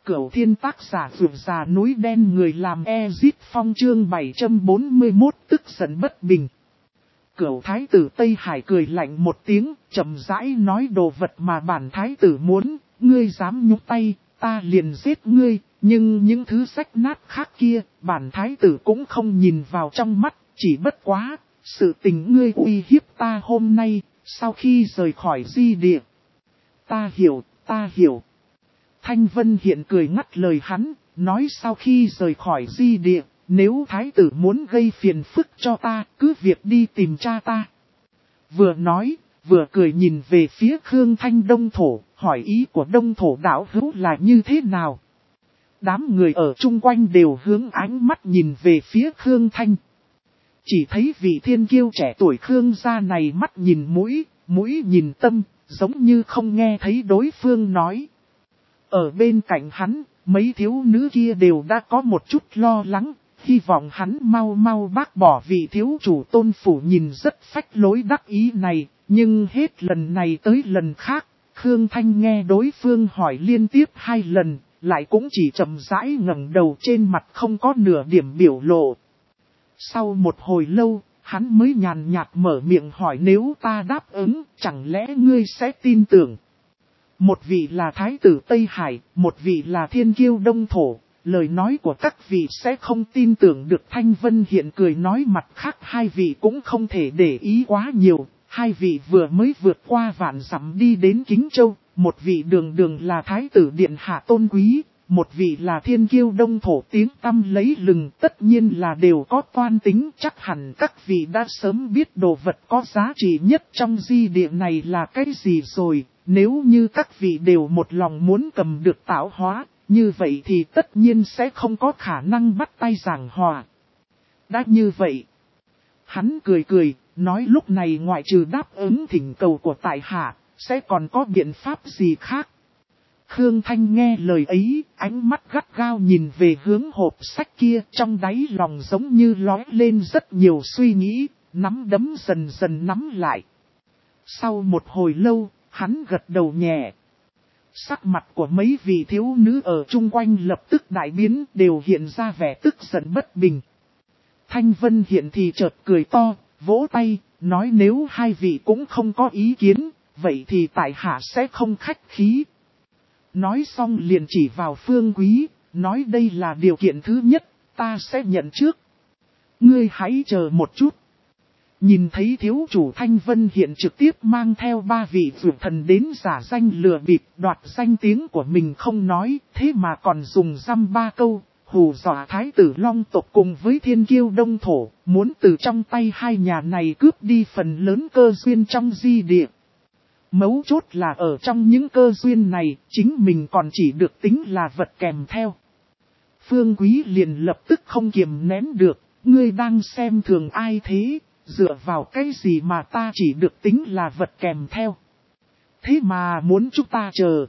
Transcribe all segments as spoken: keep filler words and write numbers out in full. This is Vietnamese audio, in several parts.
Cửu Thiên tác giả vượt già núi đen người làm Ezit Phong chương bảy trăm bốn mươi mốt tức giận bất bình. Cửu thái tử Tây Hải cười lạnh một tiếng, chậm rãi nói đồ vật mà bản thái tử muốn, ngươi dám nhúc tay, ta liền giết ngươi, nhưng những thứ rách nát khác kia, bản thái tử cũng không nhìn vào trong mắt, chỉ bất quá, sự tình ngươi uy hiếp ta hôm nay, sau khi rời khỏi di địa. Ta hiểu, ta hiểu. Thanh Vân Hiện cười ngắt lời hắn, nói sau khi rời khỏi di địa, nếu thái tử muốn gây phiền phức cho ta, cứ việc đi tìm cha ta. Vừa nói, vừa cười nhìn về phía Khương Thanh Đông Thổ, hỏi ý của Đông Thổ đạo hữu là như thế nào. Đám người ở chung quanh đều hướng ánh mắt nhìn về phía Khương Thanh. Chỉ thấy vị thiên kiêu trẻ tuổi Khương gia này mắt nhìn mũi, mũi nhìn tâm, giống như không nghe thấy đối phương nói. Ở bên cạnh hắn, mấy thiếu nữ kia đều đã có một chút lo lắng, hy vọng hắn mau mau bác bỏ vị thiếu chủ Tôn Phủ nhìn rất phách lối đắc ý này, nhưng hết lần này tới lần khác, Khương Thanh nghe đối phương hỏi liên tiếp hai lần, lại cũng chỉ chậm rãi ngẩng đầu trên mặt không có nửa điểm biểu lộ. Sau một hồi lâu, hắn mới nhàn nhạt mở miệng hỏi nếu ta đáp ứng, chẳng lẽ ngươi sẽ tin tưởng? Một vị là Thái tử Tây Hải, một vị là Thiên Kiêu Đông Thổ, lời nói của các vị sẽ không tin tưởng được. Thanh Vân Hiện cười nói mặt khác hai vị cũng không thể để ý quá nhiều, hai vị vừa mới vượt qua vạn dặm đi đến Kính Châu, một vị đường đường là Thái tử Điện Hạ tôn quý, một vị là Thiên Kiêu Đông Thổ tiếng tăm lấy lừng, tất nhiên là đều có toan tính, chắc hẳn các vị đã sớm biết đồ vật có giá trị nhất trong di địa này là cái gì rồi. Nếu như các vị đều một lòng muốn cầm được tạo hóa, như vậy thì tất nhiên sẽ không có khả năng bắt tay giảng hòa. Đã như vậy, hắn cười cười, nói lúc này ngoại trừ đáp ứng thỉnh cầu của tại hạ, sẽ còn có biện pháp gì khác. Khương Thanh nghe lời ấy, ánh mắt gắt gao nhìn về hướng hộp sách kia, trong đáy lòng giống như lóe lên rất nhiều suy nghĩ, nắm đấm dần dần nắm lại. Sau một hồi lâu, hắn gật đầu nhẹ. Sắc mặt của mấy vị thiếu nữ ở chung quanh lập tức đại biến, đều hiện ra vẻ tức giận bất bình. Thanh Vân Hiện thì chợt cười to, vỗ tay, nói nếu hai vị cũng không có ý kiến, vậy thì tại hạ sẽ không khách khí. Nói xong liền chỉ vào Phương Quý, nói đây là điều kiện thứ nhất, ta sẽ nhận trước. Ngươi hãy chờ một chút. Nhìn thấy thiếu chủ Thanh Vân Hiện trực tiếp mang theo ba vị vượt thần đến giả danh lừa bịp, đoạt danh tiếng của mình không nói, thế mà còn dùng dăm ba câu, hù dọa Thái tử Long tộc cùng với Thiên Kiêu Đông Thổ, muốn từ trong tay hai nhà này cướp đi phần lớn cơ duyên trong di địa. Mấu chốt là ở trong những cơ duyên này, chính mình còn chỉ được tính là vật kèm theo. Phương Quý liền lập tức không kiềm nén được, ngươi đang xem thường ai thế? Dựa vào cái gì mà ta chỉ được tính là vật kèm theo. Thế mà muốn chúng ta chờ.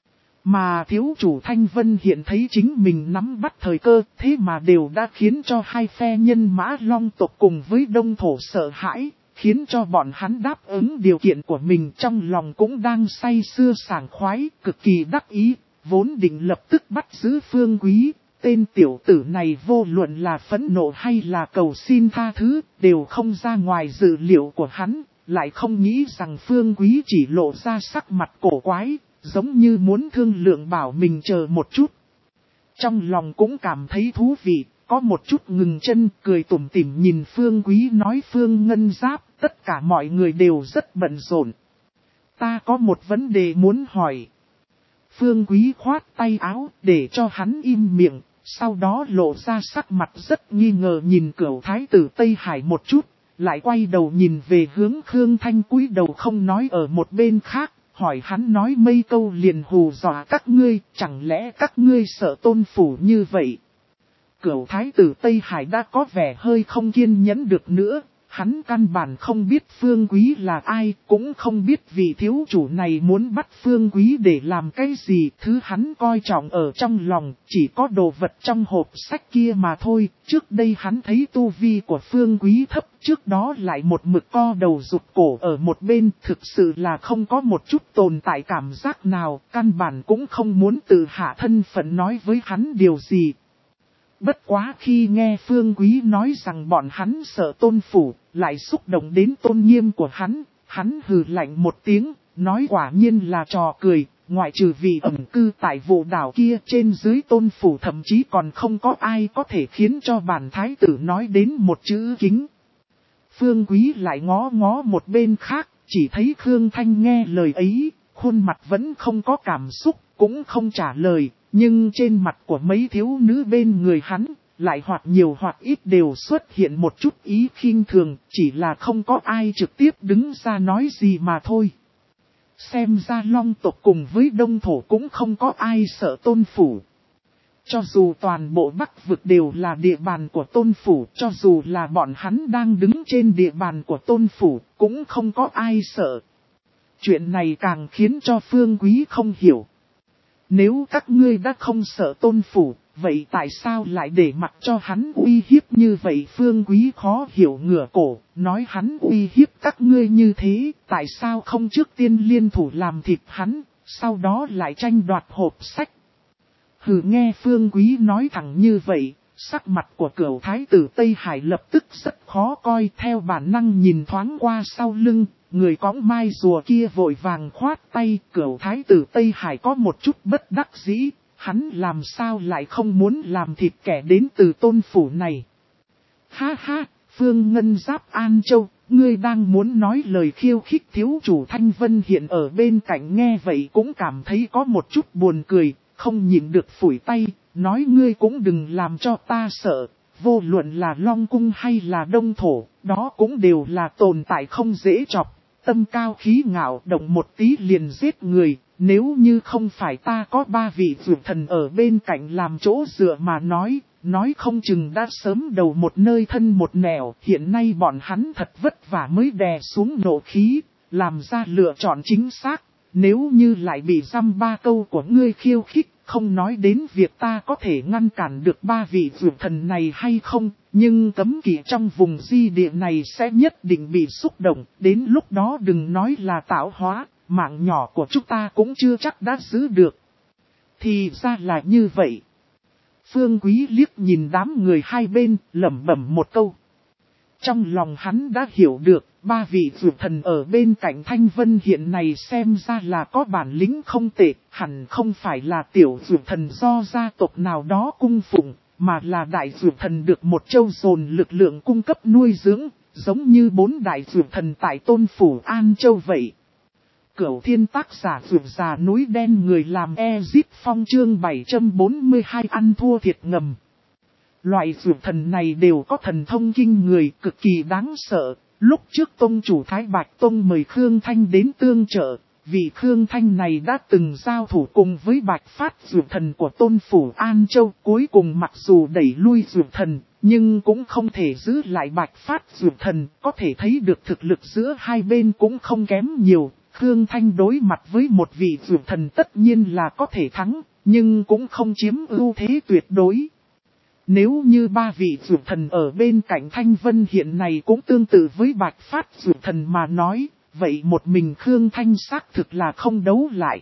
Mà thiếu chủ Thanh Vân Hiện thấy chính mình nắm bắt thời cơ, thế mà đều đã khiến cho hai phe nhân mã Long tộc cùng với Đông Thổ sợ hãi, khiến cho bọn hắn đáp ứng điều kiện của mình, trong lòng cũng đang say sưa sảng khoái, cực kỳ đắc ý, vốn định lập tức bắt giữ Phương Quý. Tên tiểu tử này vô luận là phẫn nộ hay là cầu xin tha thứ, đều không ra ngoài dự liệu của hắn, lại không nghĩ rằng Phương Quý chỉ lộ ra sắc mặt cổ quái, giống như muốn thương lượng bảo mình chờ một chút. Trong lòng cũng cảm thấy thú vị, có một chút ngừng chân, cười tủm tỉm nhìn Phương Quý nói Phương Ngân Giáp, tất cả mọi người đều rất bận rộn. Ta có một vấn đề muốn hỏi. Phương Quý khoát tay áo để cho hắn im miệng. Sau đó lộ ra sắc mặt rất nghi ngờ nhìn Cửu Thái tử Tây Hải một chút, lại quay đầu nhìn về hướng Khương Thanh cúi đầu không nói ở một bên khác, hỏi hắn nói mấy câu liền hù dọa các ngươi, chẳng lẽ các ngươi sợ Tôn Phủ như vậy? Cửu Thái tử Tây Hải đã có vẻ hơi không kiên nhẫn được nữa, hắn căn bản không biết Phương Quý là ai, cũng không biết vị thiếu chủ này muốn bắt Phương Quý để làm cái gì. Thứ hắn coi trọng ở trong lòng, chỉ có đồ vật trong hộp sách kia mà thôi. Trước đây hắn thấy tu vi của Phương Quý thấp, trước đó lại một mực co đầu rụt cổ ở một bên, thực sự là không có một chút tồn tại cảm giác nào, căn bản cũng không muốn tự hạ thân phận nói với hắn điều gì. Bất quá khi nghe Phương Quý nói rằng bọn hắn sợ Tôn phủ, lại xúc động đến tôn nghiêm của hắn, hắn hừ lạnh một tiếng, nói quả nhiên là trò cười, ngoại trừ vì ẩn cư tại vụ đảo kia trên dưới Tôn phủ thậm chí còn không có ai có thể khiến cho bản thái tử nói đến một chữ kính. Phương Quý lại ngó ngó một bên khác, chỉ thấy Khương Thanh nghe lời ấy, khuôn mặt vẫn không có cảm xúc, cũng không trả lời. Nhưng trên mặt của mấy thiếu nữ bên người hắn, lại hoặc nhiều hoặc ít đều xuất hiện một chút ý khinh thường, chỉ là không có ai trực tiếp đứng ra nói gì mà thôi. Xem ra Long tộc cùng với Đông thổ cũng không có ai sợ Tôn phủ. Cho dù toàn bộ Bắc vực đều là địa bàn của Tôn phủ, cho dù là bọn hắn đang đứng trên địa bàn của Tôn phủ, cũng không có ai sợ. Chuyện này càng khiến cho Phương Quý không hiểu. Nếu các ngươi đã không sợ Tôn phủ, vậy tại sao lại để mặc cho hắn uy hiếp như vậy? Phương Quý khó hiểu ngửa cổ, nói hắn uy hiếp các ngươi như thế, tại sao không trước tiên liên thủ làm thịt hắn, sau đó lại tranh đoạt hộp sách? Hừ, nghe Phương Quý nói thẳng như vậy, sắc mặt của cửu thái tử Tây Hải lập tức rất khó coi, theo bản năng nhìn thoáng qua sau lưng. Người cõng mai rùa kia vội vàng khoát tay, cửu thái tử Tây Hải có một chút bất đắc dĩ, hắn làm sao lại không muốn làm thịt kẻ đến từ Tôn phủ này. Ha ha, Phương Ngân Giáp An Châu, ngươi đang muốn nói lời khiêu khích thiếu chủ Thanh Vân hiện ở bên cạnh nghe vậy cũng cảm thấy có một chút buồn cười, không nhịn được phủi tay, nói ngươi cũng đừng làm cho ta sợ. Vô luận là Long Cung hay là Đông Thổ, đó cũng đều là tồn tại không dễ chọc. Tâm cao khí ngạo, động một tí liền giết người, nếu như không phải ta có ba vị dược thần ở bên cạnh làm chỗ dựa mà nói, nói không chừng đã sớm đầu một nơi thân một nẻo. Hiện nay bọn hắn thật vất vả mới đè xuống nộ khí, làm ra lựa chọn chính xác. Nếu như lại bị dăm ba câu của ngươi khiêu khích, không nói đến việc ta có thể ngăn cản được ba vị dược thần này hay không, nhưng cấm kỵ trong vùng di địa này sẽ nhất định bị xúc động, đến lúc đó đừng nói là tạo hóa, mạng nhỏ của chúng ta cũng chưa chắc đã giữ được. Thì ra là như vậy. Phương Quý liếc nhìn đám người hai bên, lẩm bẩm một câu. Trong lòng hắn đã hiểu được, ba vị dược thần ở bên cạnh Thanh Vân hiện này xem ra là có bản lĩnh không tệ, hẳn không phải là tiểu dược thần do gia tộc nào đó cung phụng, mà là đại dược thần được một châu dồn lực lượng cung cấp nuôi dưỡng, giống như bốn đại dược thần tại Tôn phủ An Châu vậy. Cửu Thiên tác giả dược già núi đen người làm Ezip Phong chương bảy trăm bốn mươi hai ăn thua thiệt ngầm. Loại dược thần này đều có thần thông kinh người cực kỳ đáng sợ. Lúc trước Tông chủ Thái Bạch Tông mời Khương Thanh đến tương trợ, vì Khương Thanh này đã từng giao thủ cùng với Bạch Phát dược thần của Tôn phủ An Châu. Cuối cùng mặc dù đẩy lui dược thần, nhưng cũng không thể giữ lại Bạch Phát dược thần. Có thể thấy được thực lực giữa hai bên cũng không kém nhiều. Khương Thanh đối mặt với một vị dược thần tất nhiên là có thể thắng, nhưng cũng không chiếm ưu thế tuyệt đối. Nếu như ba vị dược thần ở bên cạnh Thanh Vân hiện này cũng tương tự với Bạch Phát dược thần mà nói, vậy một mình Khương Thanh xác thực là không đấu lại.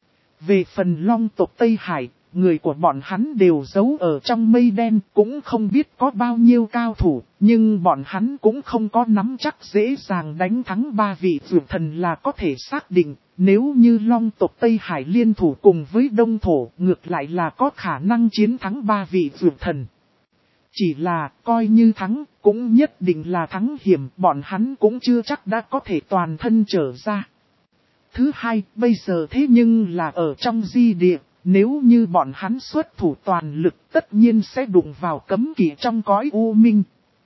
Về phần Long tộc Tây Hải, người của bọn hắn đều giấu ở trong mây đen, cũng không biết có bao nhiêu cao thủ, nhưng bọn hắn cũng không có nắm chắc dễ dàng đánh thắng ba vị dược thần là có thể xác định. Nếu như Long tộc Tây Hải liên thủ cùng với Đông Thổ, ngược lại là có khả năng chiến thắng ba vị dược thần. Chỉ là, coi như thắng, cũng nhất định là thắng hiểm, bọn hắn cũng chưa chắc đã có thể toàn thân trở ra. Thứ hai, bây giờ thế nhưng là ở trong di địa, nếu như bọn hắn xuất thủ toàn lực tất nhiên sẽ đụng vào cấm kỵ trong cõi u minh.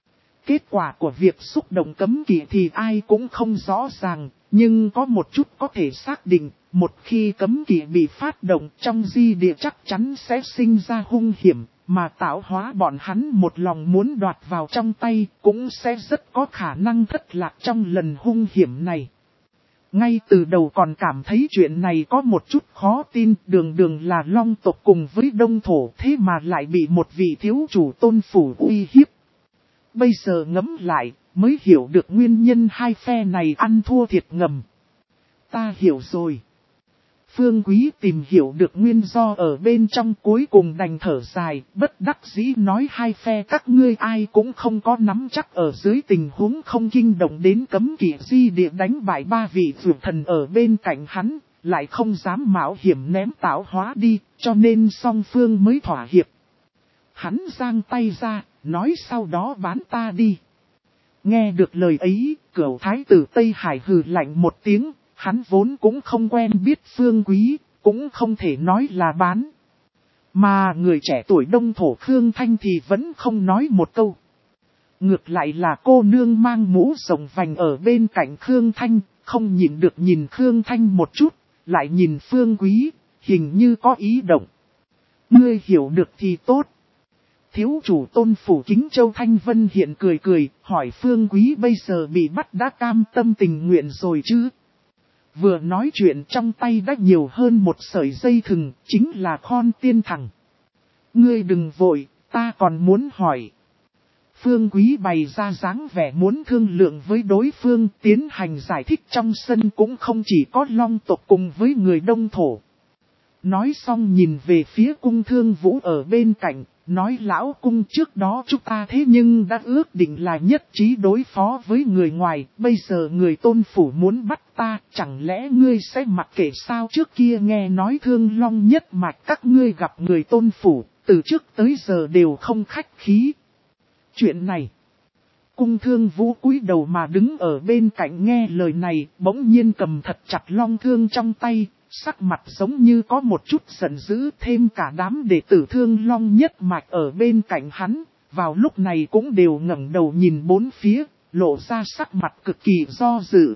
Kết quả của việc xúc động cấm kỵ thì ai cũng không rõ ràng, nhưng có một chút có thể xác định, một khi cấm kỵ bị phát động trong di địa chắc chắn sẽ sinh ra hung hiểm. mà tạo hóa bọn hắn một lòng muốn đoạt vào trong tay, cũng sẽ rất có khả năng thất lạc trong lần hung hiểm này. Ngay từ đầu còn cảm thấy chuyện này có một chút khó tin, đường đường là Long tộc cùng với Đông thổ, thế mà lại bị một vị thiếu chủ tôn phủ uy hiếp. Bây giờ ngẫm lại, mới hiểu được nguyên nhân hai phe này ăn thua thiệt ngầm. Ta hiểu rồi. Phương Quý tìm hiểu được nguyên do ở bên trong, cuối cùng đành thở dài, bất đắc dĩ nói hai phe các ngươi ai cũng không có nắm chắc ở dưới tình huống không kinh động đến cấm kỵ di địa đánh bại ba vị vượt thần ở bên cạnh hắn, lại không dám mạo hiểm ném tạo hóa đi, cho nên song phương mới thỏa hiệp. Hắn giang tay ra, nói sau đó bán ta đi. Nghe được lời ấy, Cửu thái tử Tây Hải hừ lạnh một tiếng. Hắn vốn cũng không quen biết Phương Quý, cũng không thể nói là bán. Mà người trẻ tuổi Đông thổ Khương Thanh thì vẫn không nói một câu. Ngược lại là cô nương mang mũ rồng vành ở bên cạnh Khương Thanh, không nhìn được nhìn Khương Thanh một chút, lại nhìn Phương Quý, hình như có ý động. Ngươi hiểu được thì tốt. Thiếu chủ Tôn phủ Kính Châu Thanh Vân hiện cười cười, hỏi Phương Quý bây giờ bị bắt đã cam tâm tình nguyện rồi chứ? Vừa nói chuyện trong tay đã nhiều hơn một sợi dây thừng, chính là Khôn Tiên Thẳng. Ngươi đừng vội, ta còn muốn hỏi. Phương Quý bày ra dáng vẻ muốn thương lượng với đối phương, tiến hành giải thích trong sân cũng không chỉ có Long tộc cùng với người Đông thổ. Nói xong nhìn về phía Cung Thương Vũ ở bên cạnh, nói lão cung trước đó chúng ta thế nhưng đã ước định là nhất trí đối phó với người ngoài, bây giờ người Tôn phủ muốn bắt ta, chẳng lẽ ngươi sẽ mặc kệ sao? Trước kia nghe nói Thương Long nhất mạch các ngươi gặp người Tôn phủ, từ trước tới giờ đều không khách khí. Chuyện này, Cung Thương Vũ cúi đầu mà đứng ở bên cạnh nghe lời này, bỗng nhiên cầm thật chặt long thương trong tay. Sắc mặt giống như có một chút giận dữ, thêm cả đám đệ tử Thương Long nhất mạch ở bên cạnh hắn, vào lúc này cũng đều ngẩng đầu nhìn bốn phía, lộ ra sắc mặt cực kỳ do dự.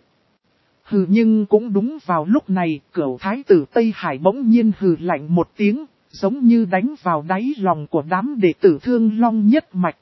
Hừ, nhưng cũng đúng vào lúc này, Cửu thái tử Tây Hải bỗng nhiên hừ lạnh một tiếng, giống như đánh vào đáy lòng của đám đệ tử Thương Long nhất mạch.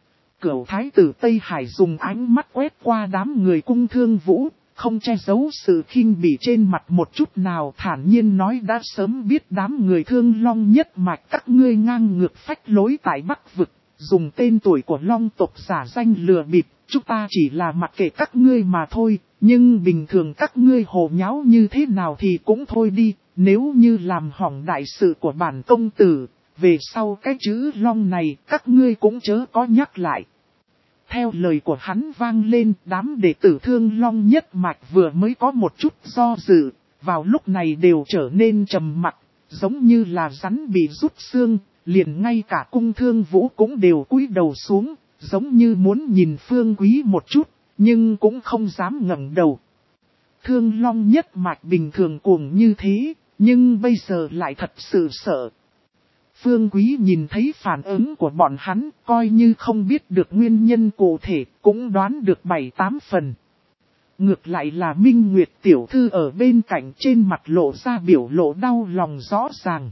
Cửu thái tử Tây Hải dùng ánh mắt quét qua đám người Cung Thương Vũ, không che giấu sự khinh bỉ trên mặt một chút nào, thản nhiên nói đã sớm biết đám người Thương Long nhất mạch các ngươi ngang ngược phách lối tại Bắc Vực, dùng tên tuổi của Long tộc giả danh lừa bịp, chúng ta chỉ là mặc kệ các ngươi mà thôi, nhưng bình thường các ngươi hồ nháo như thế nào thì cũng thôi đi, nếu như làm hỏng đại sự của bản công tử, về sau cái chữ Long này các ngươi cũng chớ có nhắc lại. Theo lời của hắn vang lên, đám đệ tử Thương Long nhất mạch vừa mới có một chút do dự, vào lúc này đều trở nên trầm mặc, giống như là rắn bị rút xương, liền ngay cả Cung Thương Vũ cũng đều cúi đầu xuống, giống như muốn nhìn Phương Quý một chút, nhưng cũng không dám ngẩng đầu. Thương Long nhất mạch bình thường cuồng như thế, nhưng bây giờ lại thật sự sợ. Phương Quý nhìn thấy phản ứng của bọn hắn, coi như không biết được nguyên nhân cụ thể, cũng đoán được bảy tám phần. Ngược lại là Minh Nguyệt tiểu thư ở bên cạnh, trên mặt lộ ra biểu lộ đau lòng rõ ràng.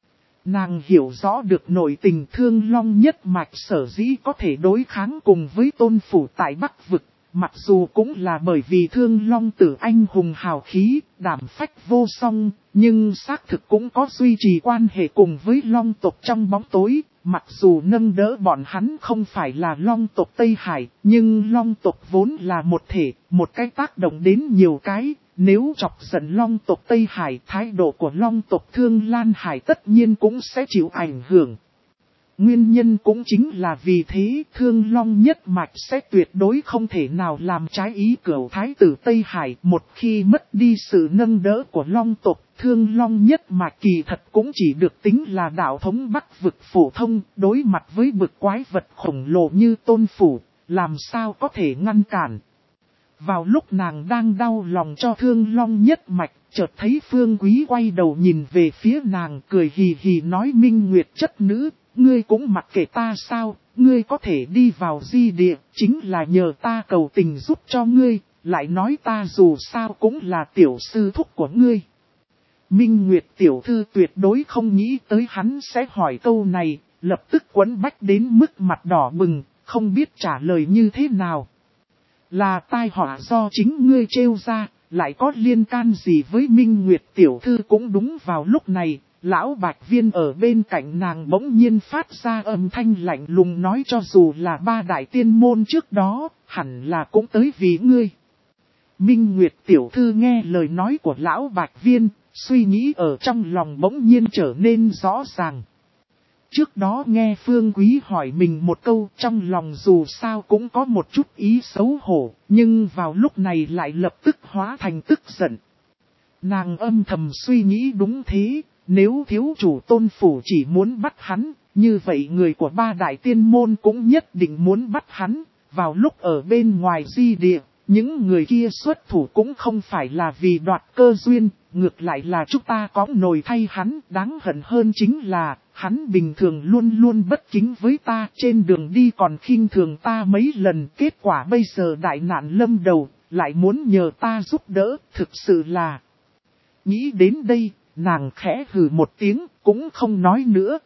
Nàng hiểu rõ được nội tình Thương Long nhất mạch sở dĩ có thể đối kháng cùng với Tôn phủ tại Bắc Vực. Mặc dù cũng là bởi vì Thương Long tử anh hùng hào khí, đảm phách vô song, nhưng xác thực cũng có duy trì quan hệ cùng với Long tộc trong bóng tối. Mặc dù nâng đỡ bọn hắn không phải là Long tộc Tây Hải, nhưng Long tộc vốn là một thể, một cái tác động đến nhiều cái. Nếu chọc giận Long tộc Tây Hải, thái độ của Long tộc Thương Lan Hải tất nhiên cũng sẽ chịu ảnh hưởng. Nguyên nhân cũng chính là vì thế Thương Long nhất mạch sẽ tuyệt đối không thể nào làm trái ý Cửu thái tử Tây Hải. Một khi mất đi sự nâng đỡ của Long tộc, Thương Long nhất mạch kỳ thật cũng chỉ được tính là đạo thống Bắc Vực phổ thông, đối mặt với bực quái vật khổng lồ như Tôn phủ, làm sao có thể ngăn cản. Vào lúc nàng đang đau lòng cho Thương Long nhất mạch, chợt thấy Phương Quý quay đầu nhìn về phía nàng, cười hì hì nói Minh Nguyệt chất nữ, ngươi cũng mặc kệ ta sao, ngươi có thể đi vào di địa, chính là nhờ ta cầu tình giúp cho ngươi, lại nói ta dù sao cũng là tiểu sư thúc của ngươi. Minh Nguyệt tiểu thư tuyệt đối không nghĩ tới hắn sẽ hỏi câu này, lập tức quấn bách đến mức mặt đỏ bừng, không biết trả lời như thế nào. Là tai họa do chính ngươi trêu ra, lại có liên can gì với Minh Nguyệt tiểu thư? Cũng đúng vào lúc này, lão Bạch Viên ở bên cạnh nàng bỗng nhiên phát ra âm thanh lạnh lùng nói, cho dù là ba đại tiên môn trước đó, hẳn là cũng tới vì ngươi. Minh Nguyệt tiểu thư nghe lời nói của lão Bạch Viên, suy nghĩ ở trong lòng bỗng nhiên trở nên rõ ràng. Trước đó nghe Phương Quý hỏi mình một câu, trong lòng dù sao cũng có một chút ý xấu hổ, nhưng vào lúc này lại lập tức hóa thành tức giận. Nàng âm thầm suy nghĩ đúng thế, nếu thiếu chủ Tôn Phủ chỉ muốn bắt hắn, như vậy người của ba đại tiên môn cũng nhất định muốn bắt hắn. Vào lúc ở bên ngoài di địa, những người kia xuất thủ cũng không phải là vì đoạt cơ duyên, ngược lại là chúng ta có nồi thay hắn. Đáng hận hơn chính là, hắn bình thường luôn luôn bất kính với ta, trên đường đi còn khinh thường ta mấy lần. Kết quả bây giờ đại nạn lâm đầu, lại muốn nhờ ta giúp đỡ, thực sự là... Nghĩ đến đây, nàng khẽ hừ một tiếng, cũng không nói nữa.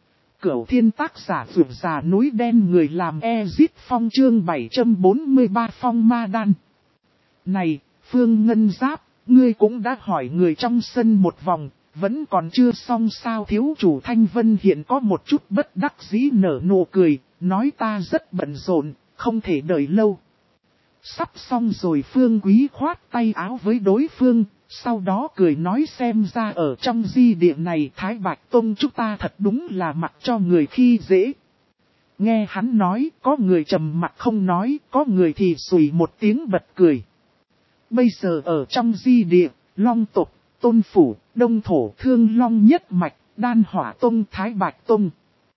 Cửu Thiên tác giả vượt già núi đen, người làm Ezit Phong chương bảy trăm bốn mươi ba Phong Ma Đan. Này, Phương Ngân Giáp, ngươi cũng đã hỏi người trong sân một vòng, vẫn còn chưa xong sao? Thiếu chủ Thanh Vân hiện có một chút bất đắc dĩ nở nụ cười, nói ta rất bận rộn, không thể đợi lâu. Sắp xong rồi. Phương Quý khoát tay áo với đối phương, sau đó cười nói, xem ra ở trong di địa này Thái Bạch Tông chúng ta thật đúng là mặc cho người khi dễ. Nghe hắn nói, có người trầm mặt không nói, có người thì sủi một tiếng bật cười. Bây giờ ở trong di địa, Long tộc, Tôn Phủ, Đông Thổ, Thương Long nhất mạch, Đan Hỏa Tông, Thái Bạch Tông.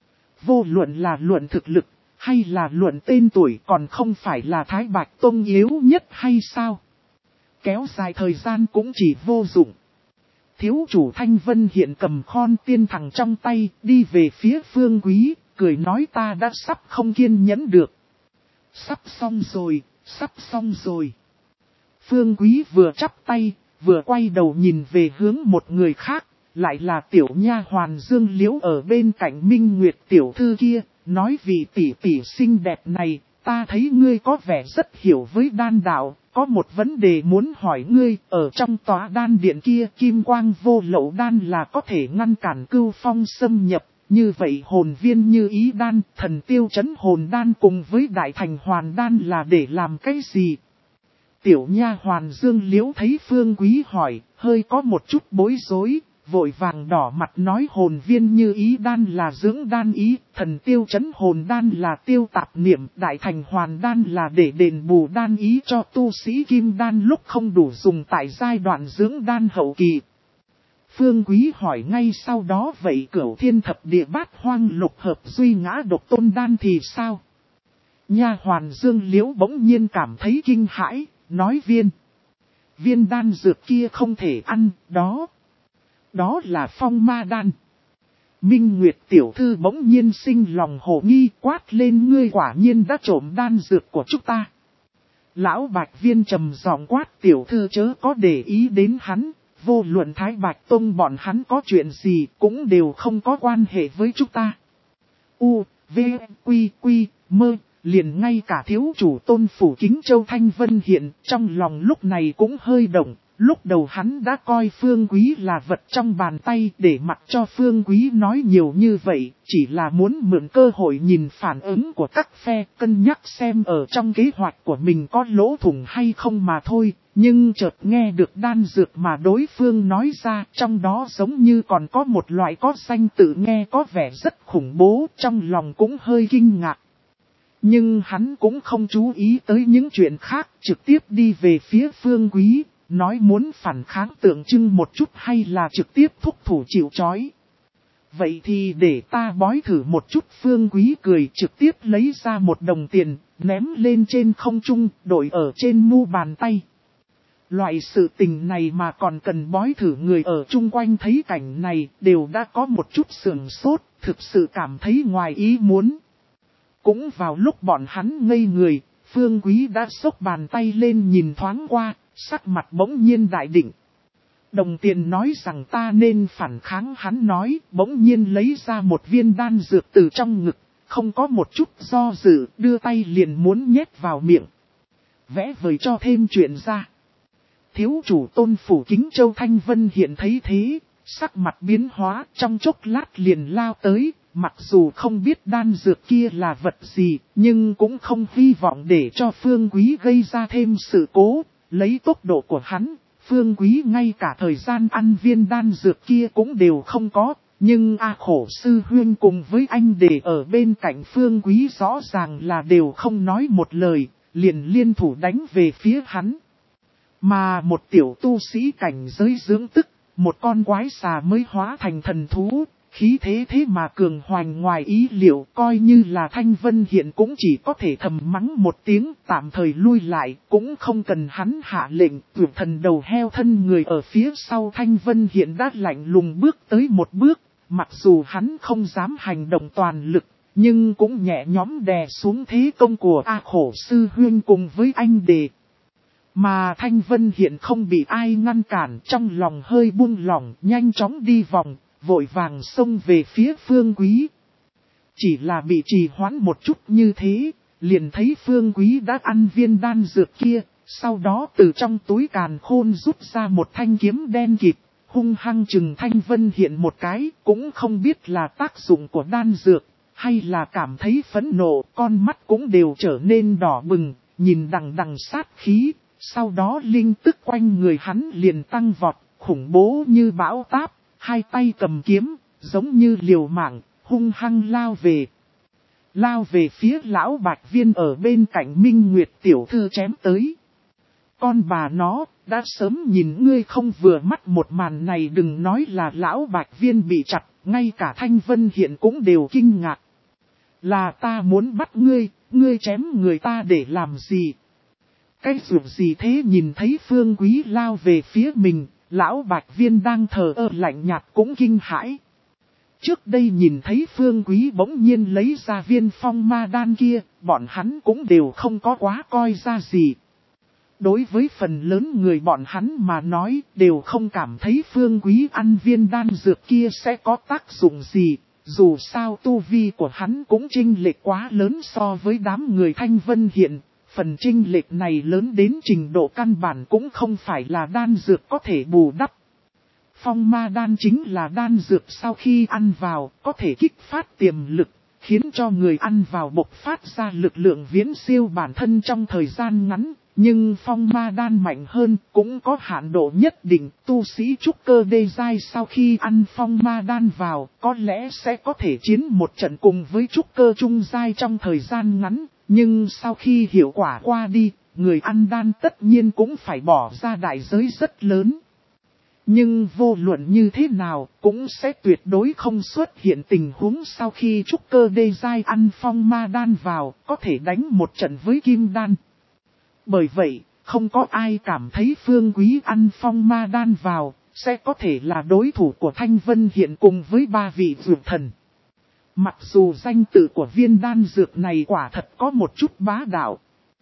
Vô luận là luận thực lực, hay là luận tên tuổi, còn không phải là Thái Bạch Tông yếu nhất hay sao? Kéo dài thời gian cũng chỉ vô dụng. Thiếu chủ Thanh Vân hiện cầm khon tiên thẳng trong tay, đi về phía Phương Quý, cười nói, ta đã sắp không kiên nhẫn được. Sắp xong rồi, sắp xong rồi. Phương Quý vừa chắp tay, vừa quay đầu nhìn về hướng một người khác, lại là tiểu nha hoàn Dương Liễu ở bên cạnh Minh Nguyệt tiểu thư kia, nói, vị tỷ tỷ xinh đẹp này, ta thấy ngươi có vẻ rất hiểu với đan đạo, có một vấn đề muốn hỏi ngươi. Ở trong tòa đan điện kia, kim quang vô lậu đan là có thể ngăn cản cưu phong xâm nhập, như vậy hồn viên như ý đan, thần tiêu chấn hồn đan cùng với đại thành hoàn đan là để làm cái gì? Tiểu nha hoàn Dương Liễu thấy Phương Quý hỏi, hơi có một chút bối rối, vội vàng đỏ mặt nói, hồn viên như ý đan là dưỡng đan ý, thần tiêu chấn hồn đan là tiêu tạp niệm, đại thành hoàn đan là để đền bù đan ý cho tu sĩ kim đan lúc không đủ dùng tại giai đoạn dưỡng đan hậu kỳ. Phương Quý hỏi ngay sau đó, vậy cửu thiên thập địa bát hoang lục hợp duy ngã độc tôn đan thì sao? Nha hoàn Dương Liễu bỗng nhiên cảm thấy kinh hãi, nói, viên. Viên đan dược kia không thể ăn, đó. Đó là phong ma đan. Minh Nguyệt tiểu thư bỗng nhiên sinh lòng hồ nghi, quát lên, ngươi quả nhiên đã trộm đan dược của chúng ta. Lão Bạch Viên trầm giọng quát, tiểu thư chớ có để ý đến hắn, vô luận Thái Bạch Tông bọn hắn có chuyện gì cũng đều không có quan hệ với chúng ta. U, V, Quy, Quy, Mơ. Liền ngay cả thiếu chủ Tôn Phủ Kính Châu Thanh Vân hiện trong lòng lúc này cũng hơi động. Lúc đầu hắn đã coi Phương Quý là vật trong bàn tay, để mặc cho Phương Quý nói nhiều như vậy, chỉ là muốn mượn cơ hội nhìn phản ứng của các phe, cân nhắc xem ở trong kế hoạch của mình có lỗ thủng hay không mà thôi. Nhưng chợt nghe được đan dược mà đối phương nói ra, trong đó giống như còn có một loại có danh tự nghe có vẻ rất khủng bố, trong lòng cũng hơi kinh ngạc. Nhưng hắn cũng không chú ý tới những chuyện khác, trực tiếp đi về phía Phương Quý, nói muốn phản kháng tượng trưng một chút hay là trực tiếp thúc thủ chịu trói. Vậy thì để ta bói thử một chút. Phương Quý cười, trực tiếp lấy ra một đồng tiền, ném lên trên không trung, đổi ở trên mu bàn tay. Loại sự tình này mà còn cần bói thử, người ở chung quanh thấy cảnh này đều đã có một chút sườn sốt, thực sự cảm thấy ngoài ý muốn. Cũng vào lúc bọn hắn ngây người, Phương Quý đã xốc bàn tay lên nhìn thoáng qua, sắc mặt bỗng nhiên đại định. Đồng tiền nói rằng ta nên phản kháng, hắn nói, bỗng nhiên lấy ra một viên đan dược từ trong ngực, không có một chút do dự, đưa tay liền muốn nhét vào miệng. Vẽ vời cho thêm chuyện ra. Thiếu chủ Tôn phủ Kính Châu Thanh Vân Hiện thấy thế, sắc mặt biến hóa, trong chốc lát liền lao tới, mặc dù không biết đan dược kia là vật gì, nhưng cũng không hy vọng để cho Phương Quý gây ra thêm sự cố. Lấy tốc độ của hắn, Phương Quý ngay cả thời gian ăn viên đan dược kia cũng đều không có, nhưng A Khổ sư huynh cùng với anh để ở bên cạnh Phương Quý rõ ràng là đều không nói một lời, liền liên thủ đánh về phía hắn. Mà một tiểu tu sĩ cảnh giới dưỡng tức, một con quái xà mới hóa thành thần thú, khí thế thế mà cường hoành ngoài ý liệu, coi như là Thanh Vân Hiện cũng chỉ có thể thầm mắng một tiếng, tạm thời lui lại, cũng không cần hắn hạ lệnh. Vượt thần đầu heo thân người ở phía sau Thanh Vân Hiện đã lạnh lùng bước tới một bước, mặc dù hắn không dám hành động toàn lực, nhưng cũng nhẹ nhõm đè xuống thế công của A Khổ sư huynh cùng với anh đề. Mà Thanh Vân Hiện không bị ai ngăn cản, trong lòng hơi buông lỏng, nhanh chóng đi vòng, vội vàng xông về phía Phương Quý. Chỉ là bị trì hoãn một chút như thế, liền thấy Phương Quý đã ăn viên đan dược kia, sau đó từ trong túi càn khôn rút ra một thanh kiếm đen kịt, hung hăng chừng Thanh Vân Hiện một cái, cũng không biết là tác dụng của đan dược, hay là cảm thấy phẫn nộ, con mắt cũng đều trở nên đỏ bừng, nhìn đằng đằng sát khí. Sau đó linh tức quanh người hắn liền tăng vọt, khủng bố như bão táp, hai tay cầm kiếm, giống như liều mạng, hung hăng lao về. Lao về phía lão Bạch Viên ở bên cạnh Minh Nguyệt tiểu thư chém tới. Con bà nó, đã sớm nhìn ngươi không vừa mắt một màn này, đừng nói là lão Bạch Viên bị chặt, ngay cả Thanh Vân Hiện cũng đều kinh ngạc. Là ta muốn bắt ngươi, ngươi chém người ta để làm gì? Cái ruộng gì thế? Nhìn thấy Phương Quý lao về phía mình, lão Bạch Viên đang thờ ơ lạnh nhạt cũng kinh hãi. Trước đây nhìn thấy Phương Quý bỗng nhiên lấy ra viên phong ma đan kia, bọn hắn cũng đều không có quá coi ra gì. Đối với phần lớn người bọn hắn mà nói, đều không cảm thấy Phương Quý ăn viên đan dược kia sẽ có tác dụng gì. Dù sao tu vi của hắn cũng chênh lệch quá lớn so với đám người Thanh Vân Hiện. Phần chênh lệch này lớn đến trình độ căn bản cũng không phải là đan dược có thể bù đắp. Phong ma đan chính là đan dược sau khi ăn vào có thể kích phát tiềm lực, khiến cho người ăn vào bộc phát ra lực lượng viễn siêu bản thân trong thời gian ngắn. Nhưng phong ma đan mạnh hơn cũng có hạn độ nhất định, tu sĩ trúc cơ đê giai sau khi ăn phong ma đan vào có lẽ sẽ có thể chiến một trận cùng với trúc cơ trung giai trong thời gian ngắn. Nhưng sau khi hiệu quả qua đi, người ăn đan tất nhiên cũng phải bỏ ra đại giới rất lớn. Nhưng vô luận như thế nào, cũng sẽ tuyệt đối không xuất hiện tình huống sau khi trúc cơ đê giai ăn phong ma đan vào, có thể đánh một trận với kim đan. Bởi vậy, không có ai cảm thấy Phương Quý ăn phong ma đan vào, sẽ có thể là đối thủ của Thanh Vân Hiện cùng với ba vị dược thần. Mặc dù danh tự của viên đan dược này quả thật có một chút bá đạo.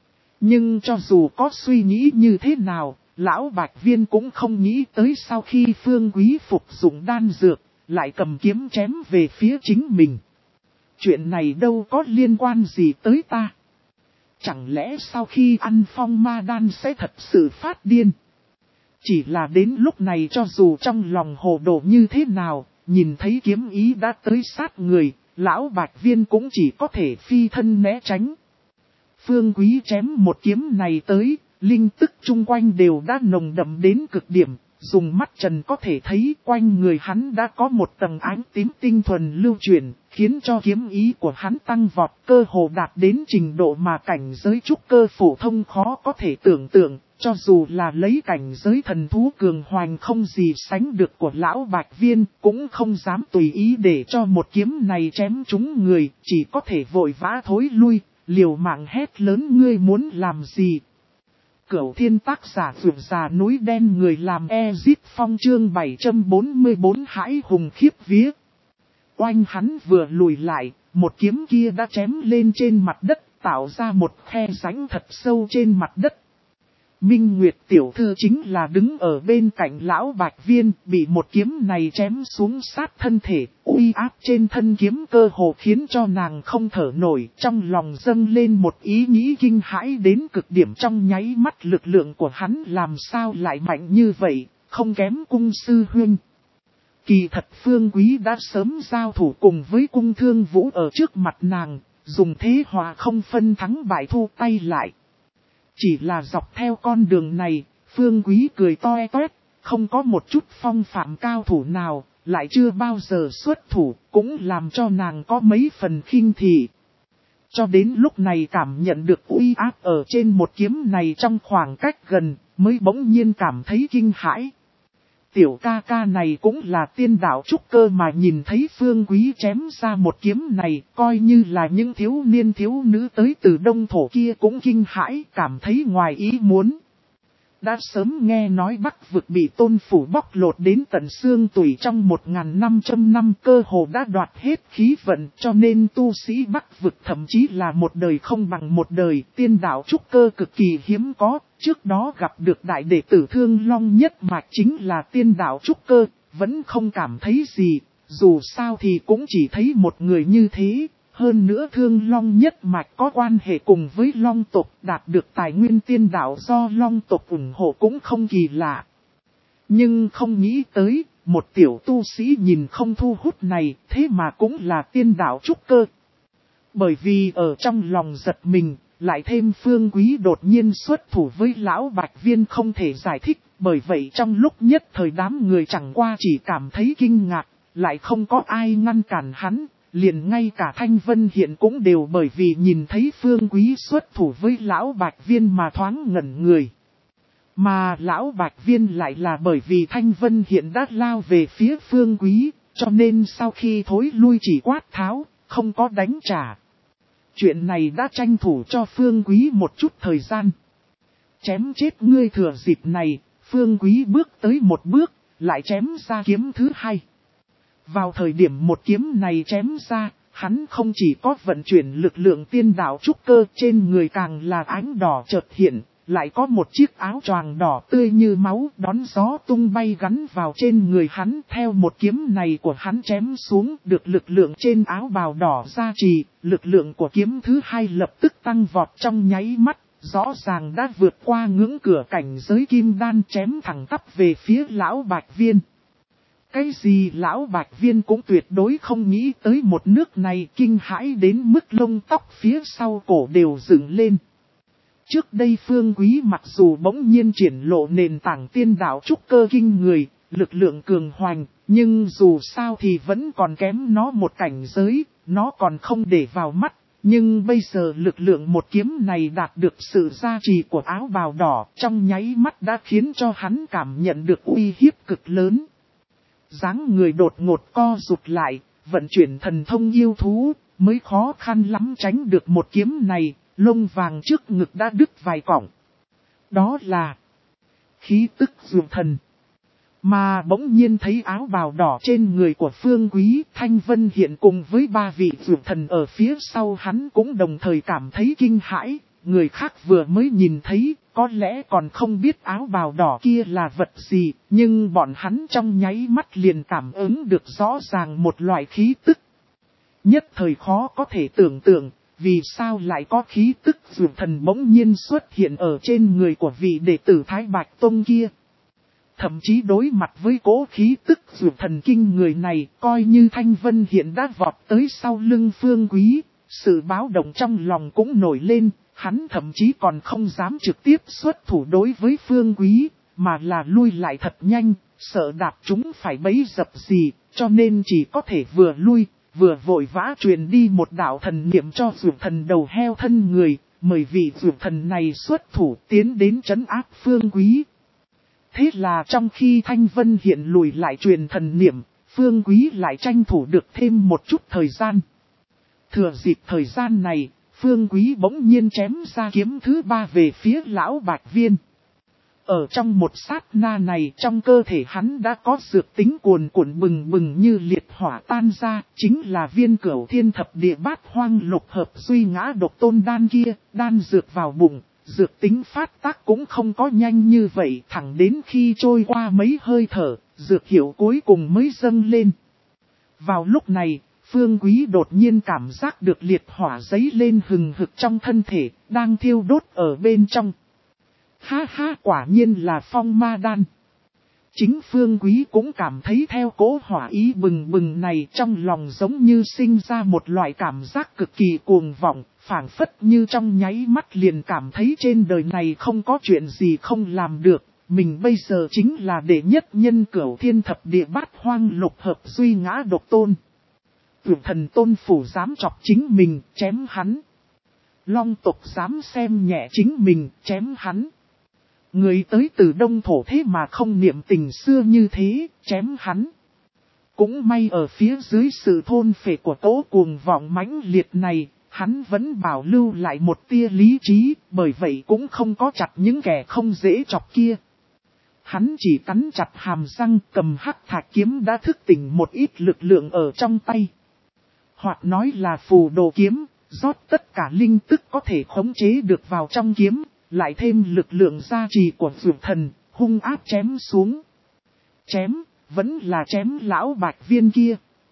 Nhưng cho dù có suy nghĩ như thế nào, lão Bạch Viên cũng không nghĩ tới sau khi Phương Quý phục dụng đan dược, lại cầm kiếm chém về phía chính mình. Chuyện này đâu có liên quan gì tới ta. Chẳng lẽ sau khi ăn phong ma đan sẽ thật sự phát điên? Chỉ là đến lúc này cho dù trong lòng hồ đồ như thế nào, nhìn thấy kiếm ý đã tới sát người, lão Bạch Viên cũng chỉ có thể phi thân né tránh. Phương Quý chém một kiếm này tới, linh tức chung quanh đều đã nồng đậm đến cực điểm, dùng mắt trần có thể thấy quanh người hắn đã có một tầng ánh tím tinh thuần lưu chuyển, khiến cho kiếm ý của hắn tăng vọt, cơ hồ đạt đến trình độ mà cảnh giới trúc cơ phổ thông khó có thể tưởng tượng. Cho dù là lấy cảnh giới thần thú cường hoành không gì sánh được của lão Bạch Viên, cũng không dám tùy ý để cho một kiếm này chém trúng người, chỉ có thể vội vã thối lui, liều mạng hét lớn: ngươi muốn làm gì? Cửu Thiên tác giả vượt già núi đen người làm Ezit Phong chương bảy trăm bốn mươi tư hãi hùng khiếp vía. Oanh, hắn vừa lùi lại, một kiếm kia đã chém lên trên mặt đất, tạo ra một khe rãnh thật sâu trên mặt đất. Minh Nguyệt tiểu thư chính là đứng ở bên cạnh lão Bạch Viên, bị một kiếm này chém xuống sát thân thể, uy áp trên thân kiếm cơ hồ khiến cho nàng không thở nổi, trong lòng dâng lên một ý nghĩ kinh hãi đến cực điểm. Trong nháy mắt lực lượng của hắn làm sao lại mạnh như vậy, không kém cung sư huynh. Kỳ thật Phương Quý đã sớm giao thủ cùng với cung Thương Vũ ở trước mặt nàng, dùng thế hòa không phân thắng bại thu tay lại. Chỉ là dọc theo con đường này, Phương Quý cười toe toét, không có một chút phong phạm cao thủ nào, lại chưa bao giờ xuất thủ, cũng làm cho nàng có mấy phần khinh thị. Cho đến lúc này cảm nhận được uy áp ở trên một kiếm này trong khoảng cách gần, mới bỗng nhiên cảm thấy kinh hãi. Tiểu ca ca này cũng là tiên đạo trúc cơ mà, nhìn thấy Phương Quý chém ra một kiếm này, coi như là những thiếu niên thiếu nữ tới từ đông thổ kia cũng kinh hãi, cảm thấy ngoài ý muốn. Đã sớm nghe nói Bắc vực bị Tôn Phủ bóc lột đến tận xương tủy trong một nghìn năm trăm năm, cơ hồ đã đoạt hết khí vận, cho nên tu sĩ Bắc vực thậm chí là một đời không bằng một đời, tiên đạo trúc cơ cực kỳ hiếm có. Trước đó gặp được đại đệ tử Thương Long nhất mạch chính là tiên đạo trúc cơ, vẫn không cảm thấy gì, dù sao thì cũng chỉ thấy một người như thế. Hơn nữa Thương Long nhất mạch có quan hệ cùng với Long tộc, đạt được tài nguyên tiên đạo do Long tộc ủng hộ cũng không kỳ lạ. Nhưng không nghĩ tới, một tiểu tu sĩ nhìn không thu hút này, thế mà cũng là tiên đạo trúc cơ. Bởi vì ở trong lòng giật mình, lại thêm Phương Quý đột nhiên xuất thủ với lão Bạch Viên không thể giải thích, bởi vậy trong lúc nhất thời đám người chẳng qua chỉ cảm thấy kinh ngạc, lại không có ai ngăn cản hắn. Liền ngay cả Thanh Vân Hiện cũng đều bởi vì nhìn thấy Phương Quý xuất thủ với lão Bạch Viên mà thoáng ngẩn người. Mà lão Bạch Viên lại là bởi vì Thanh Vân Hiện đã lao về phía Phương Quý, cho nên sau khi thối lui chỉ quát tháo, không có đánh trả. Chuyện này đã tranh thủ cho Phương Quý một chút thời gian. Chém chết ngươi thừa dịp này, Phương Quý bước tới một bước, lại chém ra kiếm thứ hai. Vào thời điểm một kiếm này chém ra, hắn không chỉ có vận chuyển lực lượng tiên đạo trúc cơ, trên người càng là ánh đỏ chợt hiện, lại có một chiếc áo choàng đỏ tươi như máu đón gió tung bay gắn vào trên người hắn. Theo một kiếm này của hắn chém xuống, được lực lượng trên áo bào đỏ gia trì, lực lượng của kiếm thứ hai lập tức tăng vọt trong nháy mắt, rõ ràng đã vượt qua ngưỡng cửa cảnh giới kim đan, chém thẳng tắp về phía lão Bạch Viên. Cái gì lão Bạch Viên cũng tuyệt đối không nghĩ tới một nước này, kinh hãi đến mức lông tóc phía sau cổ đều dựng lên. Trước đây Phương Quý mặc dù bỗng nhiên triển lộ nền tảng tiên đạo trúc cơ kinh người, lực lượng cường hoành, nhưng dù sao thì vẫn còn kém nó một cảnh giới, nó còn không để vào mắt. Nhưng bây giờ lực lượng một kiếm này đạt được sự gia trì của áo bào đỏ, trong nháy mắt đã khiến cho hắn cảm nhận được uy hiếp cực lớn. Dáng người đột ngột co rụt lại, vận chuyển thần thông yêu thú, mới khó khăn lắm tránh được một kiếm này, lông vàng trước ngực đã đứt vài cọng. Đó là khí tức dược thần. Mà bỗng nhiên thấy áo bào đỏ trên người của Phương Quý, Thanh Vân Hiện cùng với ba vị dược thần ở phía sau hắn cũng đồng thời cảm thấy kinh hãi. Người khác vừa mới nhìn thấy, có lẽ còn không biết áo bào đỏ kia là vật gì, nhưng bọn hắn trong nháy mắt liền cảm ứng được rõ ràng một loại khí tức. Nhất thời khó có thể tưởng tượng, vì sao lại có khí tức dược thần bỗng nhiên xuất hiện ở trên người của vị đệ tử Thái Bạch Tông kia. Thậm chí đối mặt với cố khí tức dược thần kinh người này, coi như Thanh Vân Hiện đã vọt tới sau lưng Phương Quý, sự báo động trong lòng cũng nổi lên. Hắn thậm chí còn không dám trực tiếp xuất thủ đối với Phương Quý, mà là lui lại thật nhanh, sợ đạp chúng phải bấy dập gì, cho nên chỉ có thể vừa lui, vừa vội vã truyền đi một đạo thần niệm cho dược thần đầu heo thân người, mời vị dược thần này xuất thủ tiến đến trấn áp Phương Quý. Thế là trong khi Thanh Vân Hiện lùi lại truyền thần niệm, Phương Quý lại tranh thủ được thêm một chút thời gian. Thừa dịp thời gian này, Phương Quý bỗng nhiên chém ra kiếm thứ ba về phía lão Bạch Viên. Ở trong một sát na này, trong cơ thể hắn đã có dược tính cuồn cuộn bừng bừng như liệt hỏa tan ra, chính là viên Cửu Thiên Thập Địa Bát Hoang Lục Hợp Duy Ngã Độc Tôn đan kia, đan dược vào bụng, dược tính phát tác cũng không có nhanh như vậy, thẳng đến khi trôi qua mấy hơi thở, dược hiệu cuối cùng mới dâng lên. Vào lúc này, Phương Quý đột nhiên cảm giác được liệt hỏa giấy lên hừng hực trong thân thể, đang thiêu đốt ở bên trong. Ha ha, quả nhiên là phong ma đan. Chính Phương Quý cũng cảm thấy theo cỗ hỏa ý bừng bừng này, trong lòng giống như sinh ra một loại cảm giác cực kỳ cuồng vọng, phảng phất như trong nháy mắt liền cảm thấy trên đời này không có chuyện gì không làm được. Mình bây giờ chính là đệ nhất nhân cửu thiên thập địa bát hoang lục hợp duy ngã độc tôn. Tưởng thần tôn phủ dám chọc chính mình, chém hắn. Long tộc dám xem nhẹ chính mình, chém hắn. Người tới từ đông thổ thế mà không niệm tình xưa như thế, chém hắn. Cũng may ở phía dưới sự thôn phệ của cỗ cuồng vọng mãnh liệt này, hắn vẫn bảo lưu lại một tia lý trí, bởi vậy cũng không có chặt những kẻ không dễ chọc kia. Hắn chỉ cắn chặt hàm răng, cầm hắc thạch kiếm đã thức tỉnh một ít lực lượng ở trong tay. Hoặc nói là phù đồ kiếm, rót tất cả linh tức có thể khống chế được vào trong kiếm, lại thêm lực lượng gia trì của dược thần, hung ác chém xuống. Chém, vẫn là chém lão bạch viên kia.